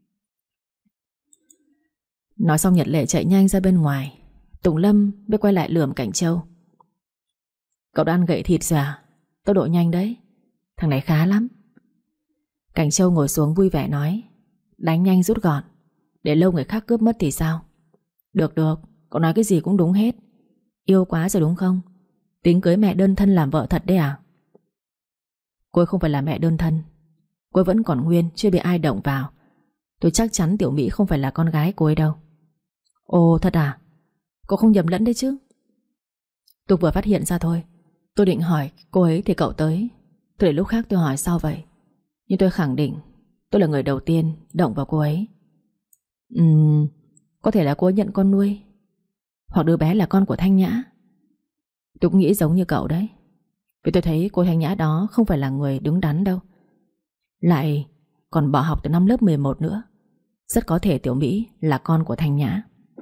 Nói xong Nhật Lệ chạy nhanh ra bên ngoài. Tùng Lâm mới quay lại lườm Cảnh Châu: Cậu đã ăn gậy thịt rồi à? Tốc độ nhanh đấy. Thằng này khá lắm. Cảnh Châu ngồi xuống vui vẻ nói: Đánh nhanh rút gọn, để lâu người khác cướp mất thì sao? Được được, cậu nói cái gì cũng đúng hết. Yêu quá rồi đúng không? Tính cưới mẹ đơn thân làm vợ thật đấy à? Cô ấy không phải là mẹ đơn thân. Cô ấy vẫn còn nguyên, chưa bị ai động vào. Tôi chắc chắn Tiểu Mỹ không phải là con gái cô ấy đâu. Ồ thật à? Cậu không nhầm lẫn đấy chứ? Tôi vừa phát hiện ra thôi. Tôi định hỏi cô ấy thì cậu tới. Tôi để lúc khác tôi hỏi sau vậy. Nhưng tôi khẳng định tôi là người đầu tiên động vào cô ấy. Ừm, có thể là cô ấy nhận con nuôi, hoặc đứa bé là con của Thanh Nhã. Tôi cũng nghĩ giống như cậu đấy. Vì tôi thấy cô Thanh Nhã đó không phải là người đứng đắn đâu. Lại còn bỏ học từ năm lớp mười một nữa. Rất có thể Tiểu Mỹ là con của Thanh Nhã.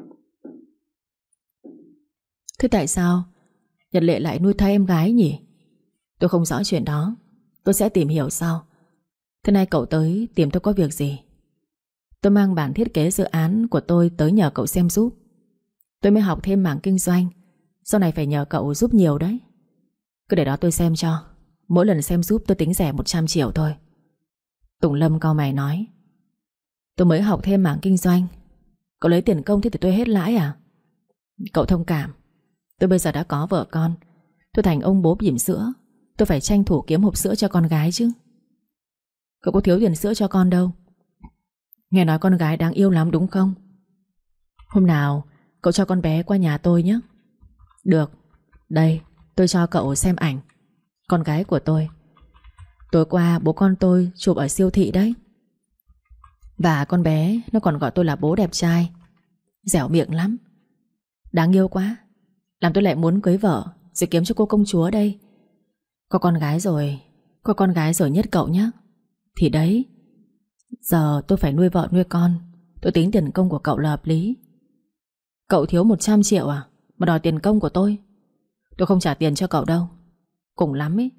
Thế tại sao Nhật Lệ lại nuôi thai em gái nhỉ? Tôi không rõ chuyện đó. Tôi sẽ tìm hiểu sau. Thế nay cậu tới tìm tôi có việc gì? Tôi mang bản thiết kế dự án của tôi tới nhờ cậu xem giúp. Tôi mới học thêm mảng kinh doanh, sau này phải nhờ cậu giúp nhiều đấy. Cứ để đó tôi xem cho. Mỗi lần xem giúp tôi tính rẻ một trăm triệu thôi. Tùng Lâm cau mày nói: Tôi mới học thêm mảng kinh doanh. Cậu lấy tiền công thế thì tôi hết lãi à? Cậu thông cảm. Tôi bây giờ đã có vợ con. Tôi thành ông bố bỉm sữa. Tôi phải tranh thủ kiếm hộp sữa cho con gái chứ. Cậu có thiếu tiền sữa cho con đâu. Nghe nói con gái đáng yêu lắm đúng không? Hôm nào cậu cho con bé qua nhà tôi nhé. Được. Đây, tôi cho cậu xem ảnh con gái của tôi. Tối qua bố con tôi chụp ở siêu thị đấy. Và con bé nó còn gọi tôi là bố đẹp trai. Dẻo miệng lắm. Đáng yêu quá. Làm tôi lại muốn cưới vợ rồi kiếm cho cô công chúa đây. Có con gái rồi. Có con gái rồi nhất cậu nhé. Thì đấy, giờ tôi phải nuôi vợ nuôi con. Tôi tính tiền công của cậu là hợp lý. Cậu thiếu một trăm triệu à? Mà đòi tiền công của tôi. Tôi không trả tiền cho cậu đâu. Cùng lắm ấy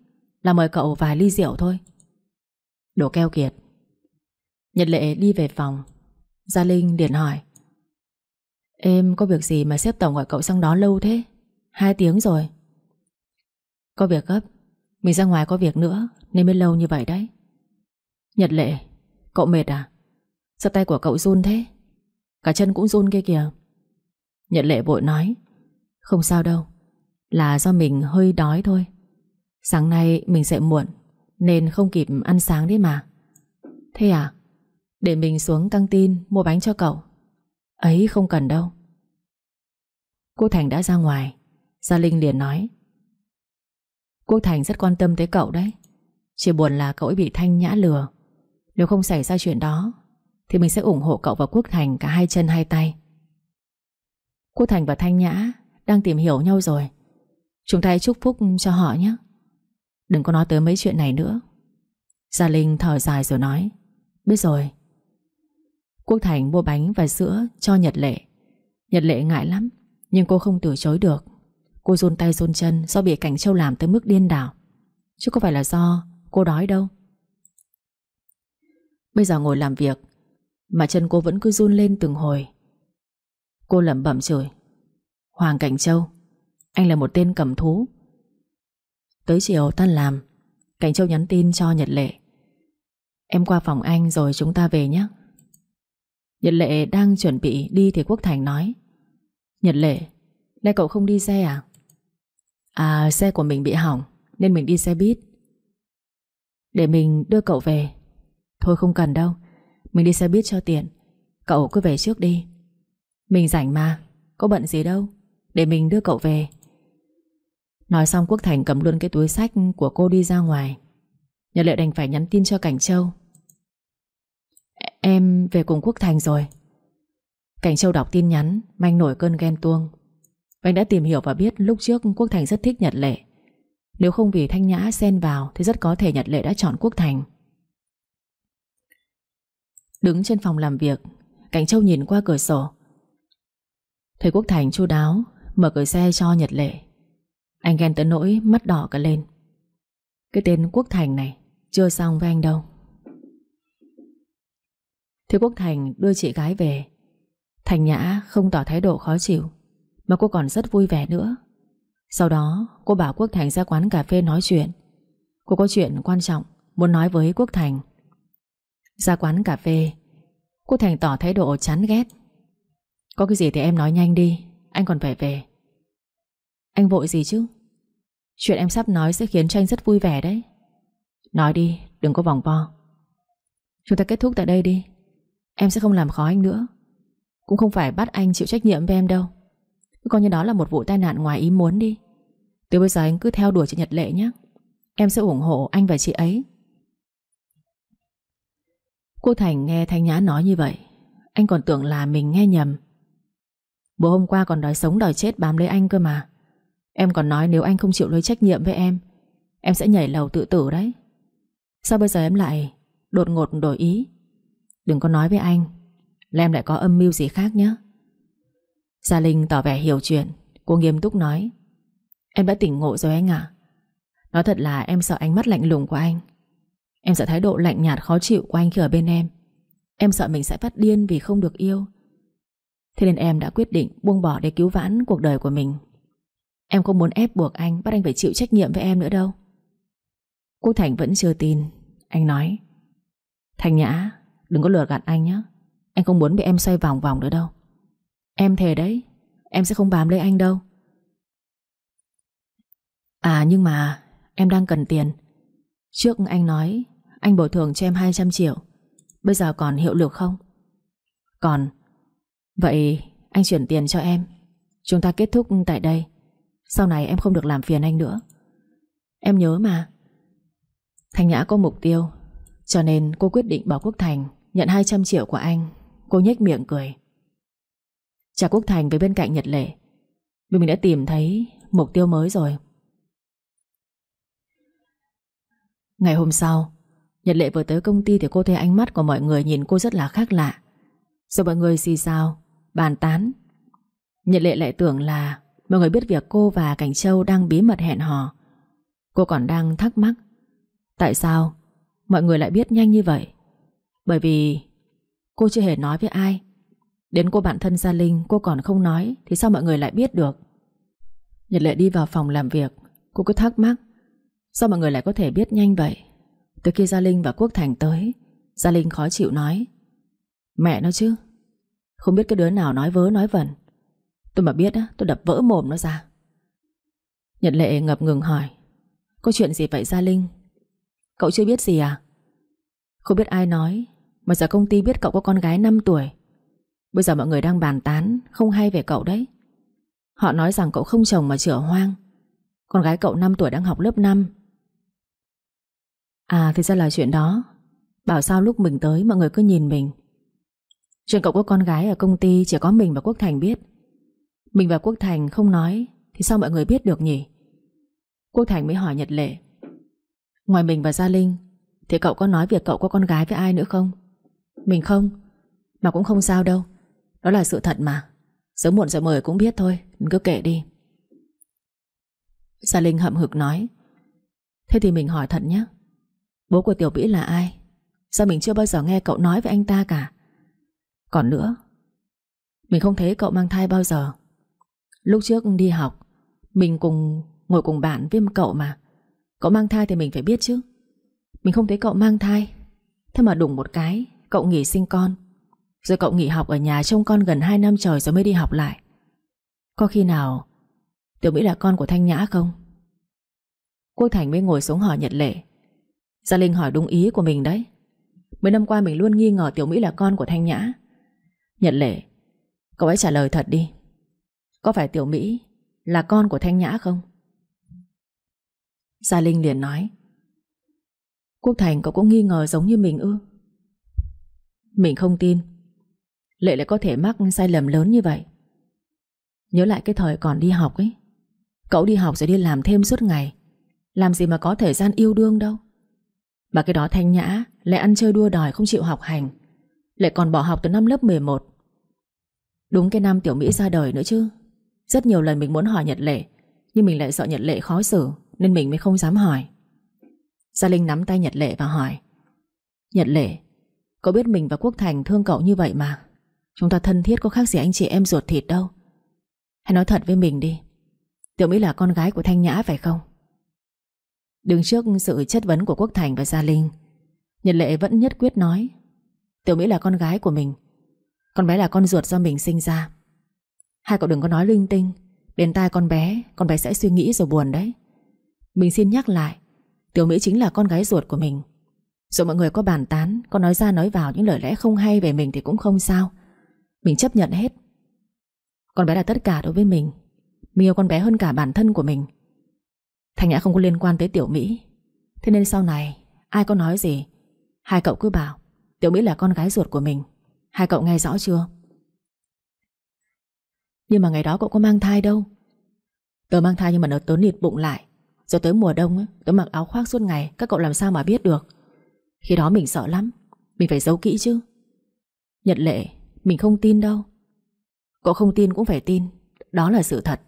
là mời cậu vài ly rượu thôi. Đồ keo kiệt. Nhật Lệ đi về phòng. Gia Linh liền hỏi: Em có việc gì mà sếp tổng gọi cậu sang đó lâu thế? Hai tiếng rồi. Có việc gấp. Mình ra ngoài có việc nữa nên mới lâu như vậy đấy. Nhật Lệ, cậu mệt à? Sao tay của cậu run thế? Cả chân cũng run kia kìa. Nhật Lệ vội nói: Không sao đâu, là do mình hơi đói thôi. Sáng nay mình dậy muộn nên không kịp ăn sáng đấy mà. Thế à? Để mình xuống căng tin mua bánh cho cậu. Ấy không cần đâu. Quốc Thành đã ra ngoài. Gia Linh liền nói: Quốc Thành rất quan tâm tới cậu đấy. Chỉ buồn là cậu ấy bị Thanh Nhã lừa. Nếu không xảy ra chuyện đó thì mình sẽ ủng hộ cậu và Quốc Thành cả hai chân hai tay. Quốc Thành và Thanh Nhã đang tìm hiểu nhau rồi. Chúng ta hãy chúc phúc cho họ nhé. Đừng có nói tới mấy chuyện này nữa. Gia Linh thở dài rồi nói: Biết rồi. Quốc Thành mua bánh và sữa cho Nhật Lệ. Nhật Lệ ngại lắm, nhưng cô không từ chối được. Cô run tay run chân do bị Cảnh Châu làm tới mức điên đảo, chứ không phải là do cô đói đâu. Bây giờ ngồi làm việc mà chân cô vẫn cứ run lên từng hồi. Cô lẩm bẩm chửi: Hoàng Cảnh Châu, anh là một tên cầm thú. Tới chiều tan làm, Cảnh Châu nhắn tin cho Nhật Lệ: Em qua phòng anh rồi chúng ta về nhé. Nhật Lệ đang chuẩn bị đi thì Quốc Thành nói: Nhật Lệ, nay cậu không đi xe à? À, xe của mình bị hỏng nên mình đi xe buýt. Để mình đưa cậu về. Thôi không cần đâu, mình đi xe buýt cho tiện. Cậu cứ về trước đi. Mình rảnh mà, có bận gì đâu. Để mình đưa cậu về. Nói xong Quốc Thành cầm luôn cái túi xách của cô đi ra ngoài. Nhật Lệ đành phải nhắn tin cho Cảnh Châu: Em về cùng Quốc Thành rồi. Cảnh Châu đọc tin nhắn manh nổi cơn ghen tuông. Anh đã tìm hiểu và biết lúc trước Quốc Thành rất thích Nhật Lệ. Nếu không vì Thanh Nhã xen vào thì rất có thể Nhật Lệ đã chọn Quốc Thành. Đứng trên phòng làm việc, Cảnh Châu nhìn qua cửa sổ, thấy Quốc Thành chu đáo mở cửa xe cho Nhật Lệ. Anh ghen tới nỗi mắt đỏ cả lên. Cái tên Quốc Thành này chưa xong với anh đâu. Thế Quốc Thành đưa chị gái về. Thanh Nhã không tỏ thái độ khó chịu, mà cô còn rất vui vẻ nữa. Sau đó cô bảo Quốc Thành ra quán cà phê nói chuyện. Cô có chuyện quan trọng muốn nói với Quốc Thành. Ra quán cà phê, Quốc Thành tỏ thái độ chán ghét. Có cái gì thì em nói nhanh đi, anh còn phải về. Anh vội gì chứ? Chuyện em sắp nói sẽ khiến cho anh rất vui vẻ đấy. Nói đi, đừng có vòng vo. Chúng ta kết thúc tại đây đi. Em sẽ không làm khó anh nữa, cũng không phải bắt anh chịu trách nhiệm với em đâu. Cứ coi như đó là một vụ tai nạn ngoài ý muốn đi. Từ bây giờ anh cứ theo đuổi chị Nhật Lệ nhé. Em sẽ ủng hộ anh và chị ấy. Cô Thành nghe Thanh Nhã nói như vậy, anh còn tưởng là mình nghe nhầm. Bữa hôm qua còn đòi sống đòi chết bám lấy anh cơ mà. Em còn nói nếu anh không chịu lấy trách nhiệm với em, em sẽ nhảy lầu tự tử đấy. Sao bây giờ em lại đột ngột đổi ý? Đừng có nói với anh là em lại có âm mưu gì khác nhé. Gia Linh tỏ vẻ hiểu chuyện. Cô nghiêm túc nói: Em đã tỉnh ngộ rồi anh ạ. Nói thật là em sợ ánh mắt lạnh lùng của anh. Em sợ thái độ lạnh nhạt khó chịu của anh khi ở bên em. Em sợ mình sẽ phát điên vì không được yêu. Thế nên em đã quyết định buông bỏ để cứu vãn cuộc đời của mình. Em không muốn ép buộc anh, bắt anh phải chịu trách nhiệm với em nữa đâu. Quốc Thành vẫn chưa tin. Anh nói: Thanh Nhã, đừng có lừa gạt anh nhé. Anh không muốn bị em xoay vòng vòng nữa đâu. Em thề đấy, em sẽ không bám lấy anh đâu. À nhưng mà em đang cần tiền. Trước anh nói anh bồi thường cho em hai trăm triệu. Bây giờ còn hiệu lực không? Còn. Vậy anh chuyển tiền cho em. Chúng ta kết thúc tại đây. Sau này em không được làm phiền anh nữa. Em nhớ mà. Thanh Nhã có mục tiêu, cho nên cô quyết định bảo Quốc Thành nhận hai trăm triệu của anh. Cô nhếch miệng cười. Chào Quốc Thành về bên cạnh Nhật Lệ, vì mình đã tìm thấy mục tiêu mới rồi. Ngày hôm sau, Nhật Lệ vừa tới công ty thì cô thấy ánh mắt của mọi người nhìn cô rất là khác lạ. Rồi mọi người xì xào, bàn tán. Nhật Lệ lại tưởng là mọi người biết việc cô và Cảnh Châu đang bí mật hẹn hò. Cô còn đang thắc mắc Tại sao mọi người lại biết nhanh như vậy? Bởi vì cô chưa hề nói với ai. Đến cô bạn thân Gia Linh cô còn không nói, thì sao mọi người lại biết được? Nhật Lệ đi vào phòng làm việc. Cô cứ thắc mắc, sao mọi người lại có thể biết nhanh vậy? Từ khi Gia Linh và Quốc Thành tới, Gia Linh khó chịu nói, mẹ nó chứ, không biết cái đứa nào nói vớ nói vẩn. Tôi mà biết á, tôi đập vỡ mồm nó ra. Nhật Lệ ngập ngừng hỏi, có chuyện gì vậy Gia Linh? Cậu chưa biết gì à? Không biết ai nói mà giờ công ty biết cậu có con gái năm tuổi. Bây giờ mọi người đang bàn tán không hay về cậu đấy. Họ nói rằng cậu không chồng mà chửa hoang. Con gái cậu năm tuổi đang học lớp năm. À thì ra là chuyện đó. Bảo sao lúc mình tới mọi người cứ nhìn mình. Chuyện cậu có con gái ở công ty chỉ có mình và Quốc Thành biết. Mình và Quốc Thành không nói thì sao mọi người biết được nhỉ? Quốc Thành mới hỏi Nhật Lệ, ngoài mình và Gia Linh thì cậu có nói việc cậu có con gái với ai nữa không? Mình không. Mà cũng không sao đâu. Đó là sự thật mà. Sớm muộn rồi mời cũng biết thôi. Mình cứ kệ đi. Gia Linh hậm hực nói, thế thì mình hỏi thật nhé, bố của Tiểu Vĩ là ai? Sao mình chưa bao giờ nghe cậu nói với anh ta cả? Còn nữa, mình không thấy cậu mang thai bao giờ. Lúc trước đi học mình cùng ngồi cùng bạn với cậu mà. Cậu mang thai thì mình phải biết chứ. Mình không thấy cậu mang thai. Thế mà đùng một cái cậu nghỉ sinh con. Rồi cậu nghỉ học ở nhà trông con gần hai năm trời rồi mới đi học lại. Có khi nào Tiểu Mỹ là con của Thanh Nhã không? Quốc Thành mới ngồi xuống hỏi Nhật Lệ. Gia Linh hỏi đúng ý của mình đấy. Mấy năm qua mình luôn nghi ngờ Tiểu Mỹ là con của Thanh Nhã. Nhật Lệ, cậu ấy trả lời thật đi. Có phải Tiểu Mỹ là con của Thanh Nhã không? Gia Linh liền nói, Quốc Thành cậu cũng nghi ngờ giống như mình ư? Mình không tin Lệ lại có thể mắc sai lầm lớn như vậy. Nhớ lại cái thời còn đi học ấy, cậu đi học rồi đi làm thêm suốt ngày, làm gì mà có thời gian yêu đương đâu. Mà cái đó Thanh Nhã lại ăn chơi đua đòi không chịu học hành, lại còn bỏ học từ năm lớp mười một. Đúng cái năm Tiểu Mỹ ra đời nữa chứ. Rất nhiều lần mình muốn hỏi Nhật Lệ, nhưng mình lại sợ Nhật Lệ khó xử, nên mình mới không dám hỏi. Gia Linh nắm tay Nhật Lệ và hỏi, Nhật Lệ, cậu biết mình và Quốc Thành thương cậu như vậy mà. Chúng ta thân thiết có khác gì anh chị em ruột thịt đâu. Hãy nói thật với mình đi, Tiểu Mỹ là con gái của Thanh Nhã phải không? Đứng trước sự chất vấn của Quốc Thành và Gia Linh, Nhật Lệ vẫn nhất quyết nói, Tiểu Mỹ là con gái của mình. Con bé là con ruột do mình sinh ra. Hai cậu đừng có nói linh tinh, bên tai con bé, con bé sẽ suy nghĩ rồi buồn đấy. Mình xin nhắc lại, Tiểu Mỹ chính là con gái ruột của mình. Rồi mọi người có bàn tán, có nói ra nói vào những lời lẽ không hay về mình thì cũng không sao. Mình chấp nhận hết. Con bé là tất cả đối với mình. Mình yêu con bé hơn cả bản thân của mình. Thanh Nhã không có liên quan tới Tiểu Mỹ. Thế nên sau này ai có nói gì, hai cậu cứ bảo Tiểu Mỹ là con gái ruột của mình. Hai cậu nghe rõ chưa? Nhưng mà ngày đó cậu có mang thai đâu. Tớ mang thai nhưng mà nó tớ nịt bụng lại. Rồi tới mùa đông ấy, tớ mặc áo khoác suốt ngày, các cậu làm sao mà biết được. Khi đó mình sợ lắm. Mình phải giấu kỹ chứ. Nhật Lệ, mình không tin đâu. Cậu không tin cũng phải tin. Đó là sự thật.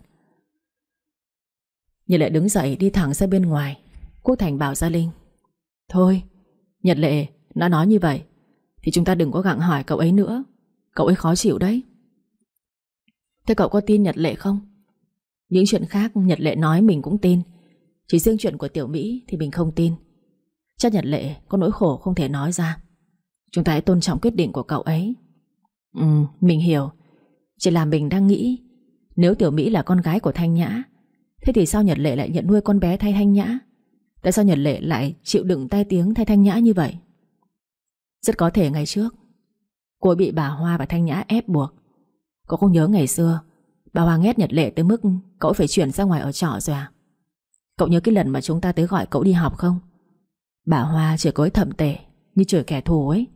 Nhật Lệ đứng dậy đi thẳng ra bên ngoài. Quốc Thành bảo Gia Linh, thôi, Nhật Lệ đã nói như vậy thì chúng ta đừng có gặng hỏi cậu ấy nữa. Cậu ấy khó chịu đấy. Thế cậu có tin Nhật Lệ không? Những chuyện khác Nhật Lệ nói mình cũng tin. Chỉ riêng chuyện của Tiểu Mỹ thì mình không tin. Chắc Nhật Lệ có nỗi khổ không thể nói ra. Chúng ta hãy tôn trọng quyết định của cậu ấy. Ừ, mình hiểu. Chỉ là mình đang nghĩ, nếu Tiểu Mỹ là con gái của Thanh Nhã, thế thì sao Nhật Lệ lại nhận nuôi con bé thay Thanh Nhã? Tại sao Nhật Lệ lại chịu đựng tai tiếng thay Thanh Nhã như vậy? Rất có thể ngày trước cô bị bà Hoa và Thanh Nhã ép buộc. Cậu không nhớ ngày xưa bà Hoa ghét Nhật Lệ tới mức cậu phải chuyển ra ngoài ở trọ rồi à? Cậu nhớ cái lần mà chúng ta tới gọi cậu đi học không? Bà Hoa chửi cậu ấy thậm tệ, như chửi kẻ thù ấy.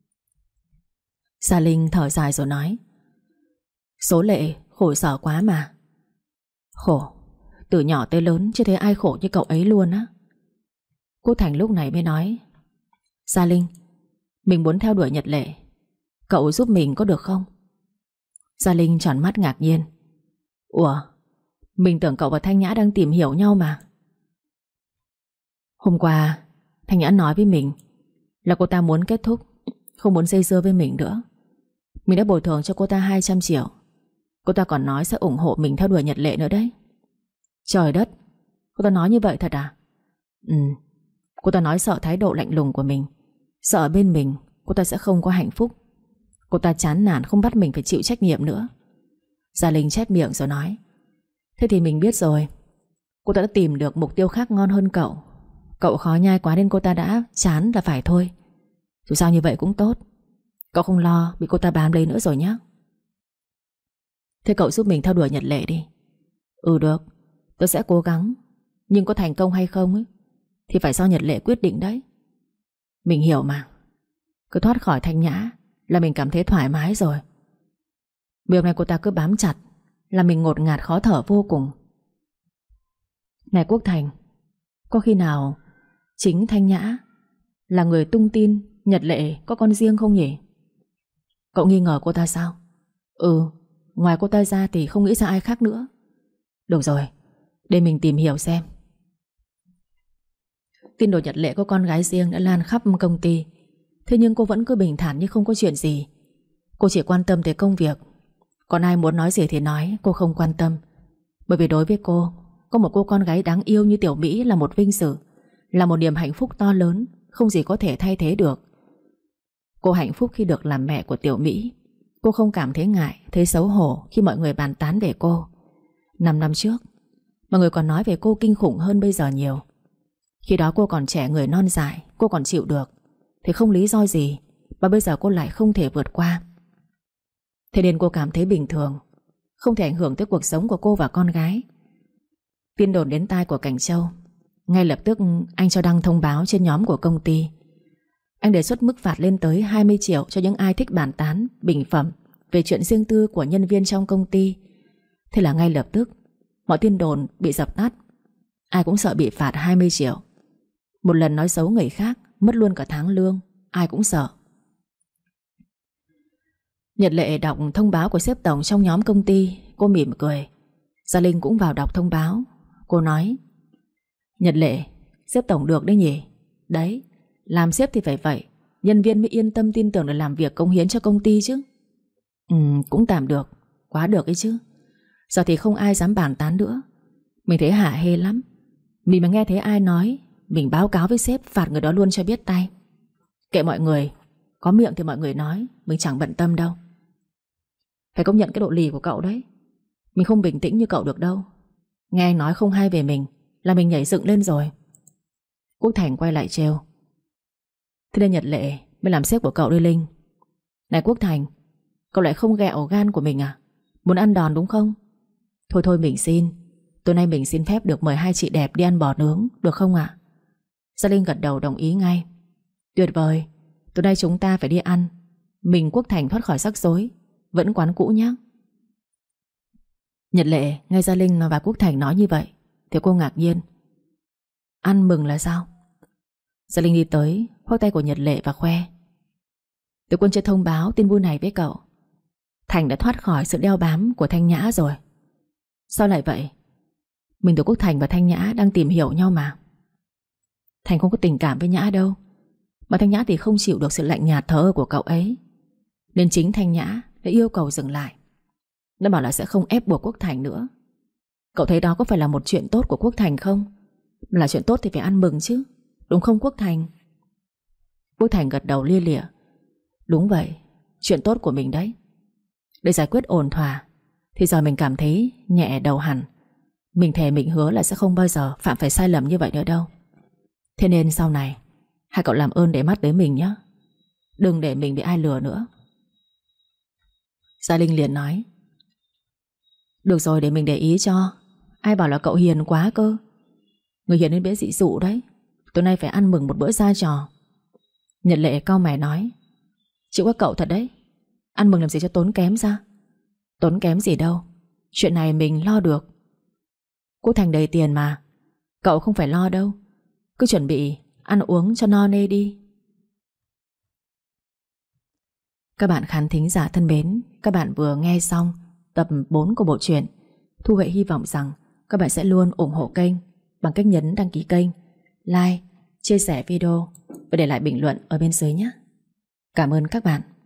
Gia Linh thở dài rồi nói, số Lệ khổ sở quá mà. Khổ, từ nhỏ tới lớn chưa thấy ai khổ như cậu ấy luôn á. Cô Thành lúc này mới nói, Gia Linh, mình muốn theo đuổi Nhật Lệ, cậu giúp mình có được không? Gia Linh tròn mắt ngạc nhiên. Ủa, mình tưởng cậu và Thanh Nhã đang tìm hiểu nhau mà. Hôm qua Thanh Nhã nói với mình là cô ta muốn kết thúc, không muốn dây dưa với mình nữa. Mình đã bồi thường cho cô ta hai trăm triệu. Cô ta còn nói sẽ ủng hộ mình theo đuổi Nhật Lệ nữa đấy. Trời đất, cô ta nói như vậy thật à? Ừ, cô ta nói sợ thái độ lạnh lùng của mình, sợ bên mình cô ta sẽ không có hạnh phúc. Cô ta chán nản không bắt mình phải chịu trách nhiệm nữa. Gia Linh chép miệng rồi nói: thế thì mình biết rồi. Cô ta đã tìm được mục tiêu khác ngon hơn cậu. Cậu khó nhai quá nên cô ta đã chán là phải thôi. Dù sao như vậy cũng tốt. Cậu không lo bị cô ta bám lấy nữa rồi nhé. Thế cậu giúp mình theo đuổi Nhật Lệ đi. Ừ được, tôi sẽ cố gắng. Nhưng có thành công hay không ấy thì phải do Nhật Lệ quyết định đấy. Mình hiểu mà. Cứ thoát khỏi Thanh Nhã là mình cảm thấy thoải mái rồi. Bây nay cô ta cứ bám chặt là mình ngột ngạt khó thở vô cùng. Này Quốc Thành, có khi nào chính Thanh Nhã là người tung tin Nhật Lệ có con riêng không nhỉ? Cậu nghi ngờ cô ta sao? Ừ, ngoài cô ta ra thì không nghĩ ra ai khác nữa. Được rồi, để mình tìm hiểu xem. Tin đồn Nhật Lệ có con gái riêng đã lan khắp công ty. Thế nhưng cô vẫn cứ bình thản như không có chuyện gì. Cô chỉ quan tâm tới công việc. Còn ai muốn nói gì thì nói, cô không quan tâm. Bởi vì đối với cô, có một cô con gái đáng yêu như Tiểu Mỹ là một vinh dự, là một niềm hạnh phúc to lớn, không gì có thể thay thế được. Cô hạnh phúc khi được làm mẹ của Tiểu Mỹ. Cô không cảm thấy ngại, thấy xấu hổ khi mọi người bàn tán về cô. Năm năm trước, mọi người còn nói về cô kinh khủng hơn bây giờ nhiều. Khi đó cô còn trẻ người non dại, cô còn chịu được, thì không lý do gì mà bây giờ cô lại không thể vượt qua. Thế nên cô cảm thấy bình thường, không thể ảnh hưởng tới cuộc sống của cô và con gái. Tin đồn đến tai của Cảnh Châu. Ngay lập tức anh cho đăng thông báo trên nhóm của công ty. Anh đề xuất mức phạt lên tới hai mươi triệu cho những ai thích bàn tán, bình phẩm về chuyện riêng tư của nhân viên trong công ty. Thế là ngay lập tức mọi tin đồn bị dập tắt. Ai cũng sợ bị phạt hai mươi triệu. Một lần nói xấu người khác mất luôn cả tháng lương, ai cũng sợ. Nhật Lệ đọc thông báo của sếp tổng trong nhóm công ty. Cô mỉm cười. Gia Linh cũng vào đọc thông báo. Cô nói: Nhật Lệ, sếp tổng được đấy nhỉ? Đấy, làm sếp thì phải vậy, nhân viên mới yên tâm tin tưởng để làm việc cống hiến cho công ty chứ. Ừ, cũng tạm được, quá được ấy chứ. Giờ thì không ai dám bàn tán nữa. Mình thấy hả hê lắm. Mình mà nghe thấy ai nói, mình báo cáo với sếp phạt người đó luôn cho biết tay. Kệ mọi người, có miệng thì mọi người nói, mình chẳng bận tâm đâu. Phải công nhận cái độ lì của cậu đấy. Mình không bình tĩnh như cậu được đâu. Nghe anh nói không hay về mình là mình nhảy dựng lên rồi. Quốc Thành quay lại trêu: thế nên Nhật Lệ mới làm sếp của cậu đây Linh. Này Quốc Thành, cậu lại không ghẹo gan của mình à? Muốn ăn đòn đúng không? Thôi thôi mình xin. Tối nay mình xin phép được mời hai chị đẹp đi ăn bò nướng, được không ạ? Gia Linh gật đầu đồng ý ngay. Tuyệt vời, tối nay chúng ta phải đi ăn. Mình Quốc Thành thoát khỏi rắc rối, vẫn quán cũ nhé. Nhật Lệ nghe Gia Linh và Quốc Thành nói như vậy thì cô ngạc nhiên. Ăn mừng là sao? Gia Linh đi tới khoác tay của Nhật Lệ và khoe: tôi quân chưa thông báo tin vui này với cậu. Thành đã thoát khỏi sự đeo bám của Thanh Nhã rồi. Sao lại vậy? Mình tưởng Quốc Thành và Thanh Nhã đang tìm hiểu nhau mà. Thành không có tình cảm với Nhã đâu, mà Thanh Nhã thì không chịu được sự lạnh nhạt thờ ơ của cậu ấy. Nên chính Thanh Nhã đã yêu cầu dừng lại. Nó bảo là sẽ không ép buộc Quốc Thành nữa. Cậu thấy đó có phải là một chuyện tốt của Quốc Thành không? Là chuyện tốt thì phải ăn mừng chứ, đúng không Quốc Thành? Quốc Thành gật đầu lia lịa. Đúng vậy, chuyện tốt của mình đấy. Để giải quyết ổn thỏa thì giờ mình cảm thấy nhẹ đầu hẳn. Mình thề mình hứa là sẽ không bao giờ phạm phải sai lầm như vậy nữa đâu. Thế nên sau này hai cậu làm ơn để mắt tới mình nhé. Đừng để mình bị ai lừa nữa. Gia Linh liền nói: được rồi, để mình để ý cho. Ai bảo là cậu hiền quá cơ. Người hiền nên biết dị dụ đấy. Tối nay phải ăn mừng một bữa ra trò. Nhật Lệ cau mày nói: chịu các cậu thật đấy. Ăn mừng làm gì cho tốn kém ra. Tốn kém gì đâu, chuyện này mình lo được. Quốc Thành đầy tiền mà, cậu không phải lo đâu. Cứ chuẩn bị ăn uống cho no nê đi. Các bạn khán thính giả thân mến, các bạn vừa nghe xong tập bốn của bộ truyện. Thu Huệ hy vọng rằng các bạn sẽ luôn ủng hộ kênh bằng cách nhấn đăng ký kênh, like chia sẻ video và để lại bình luận ở bên dưới nhé. Cảm ơn các bạn.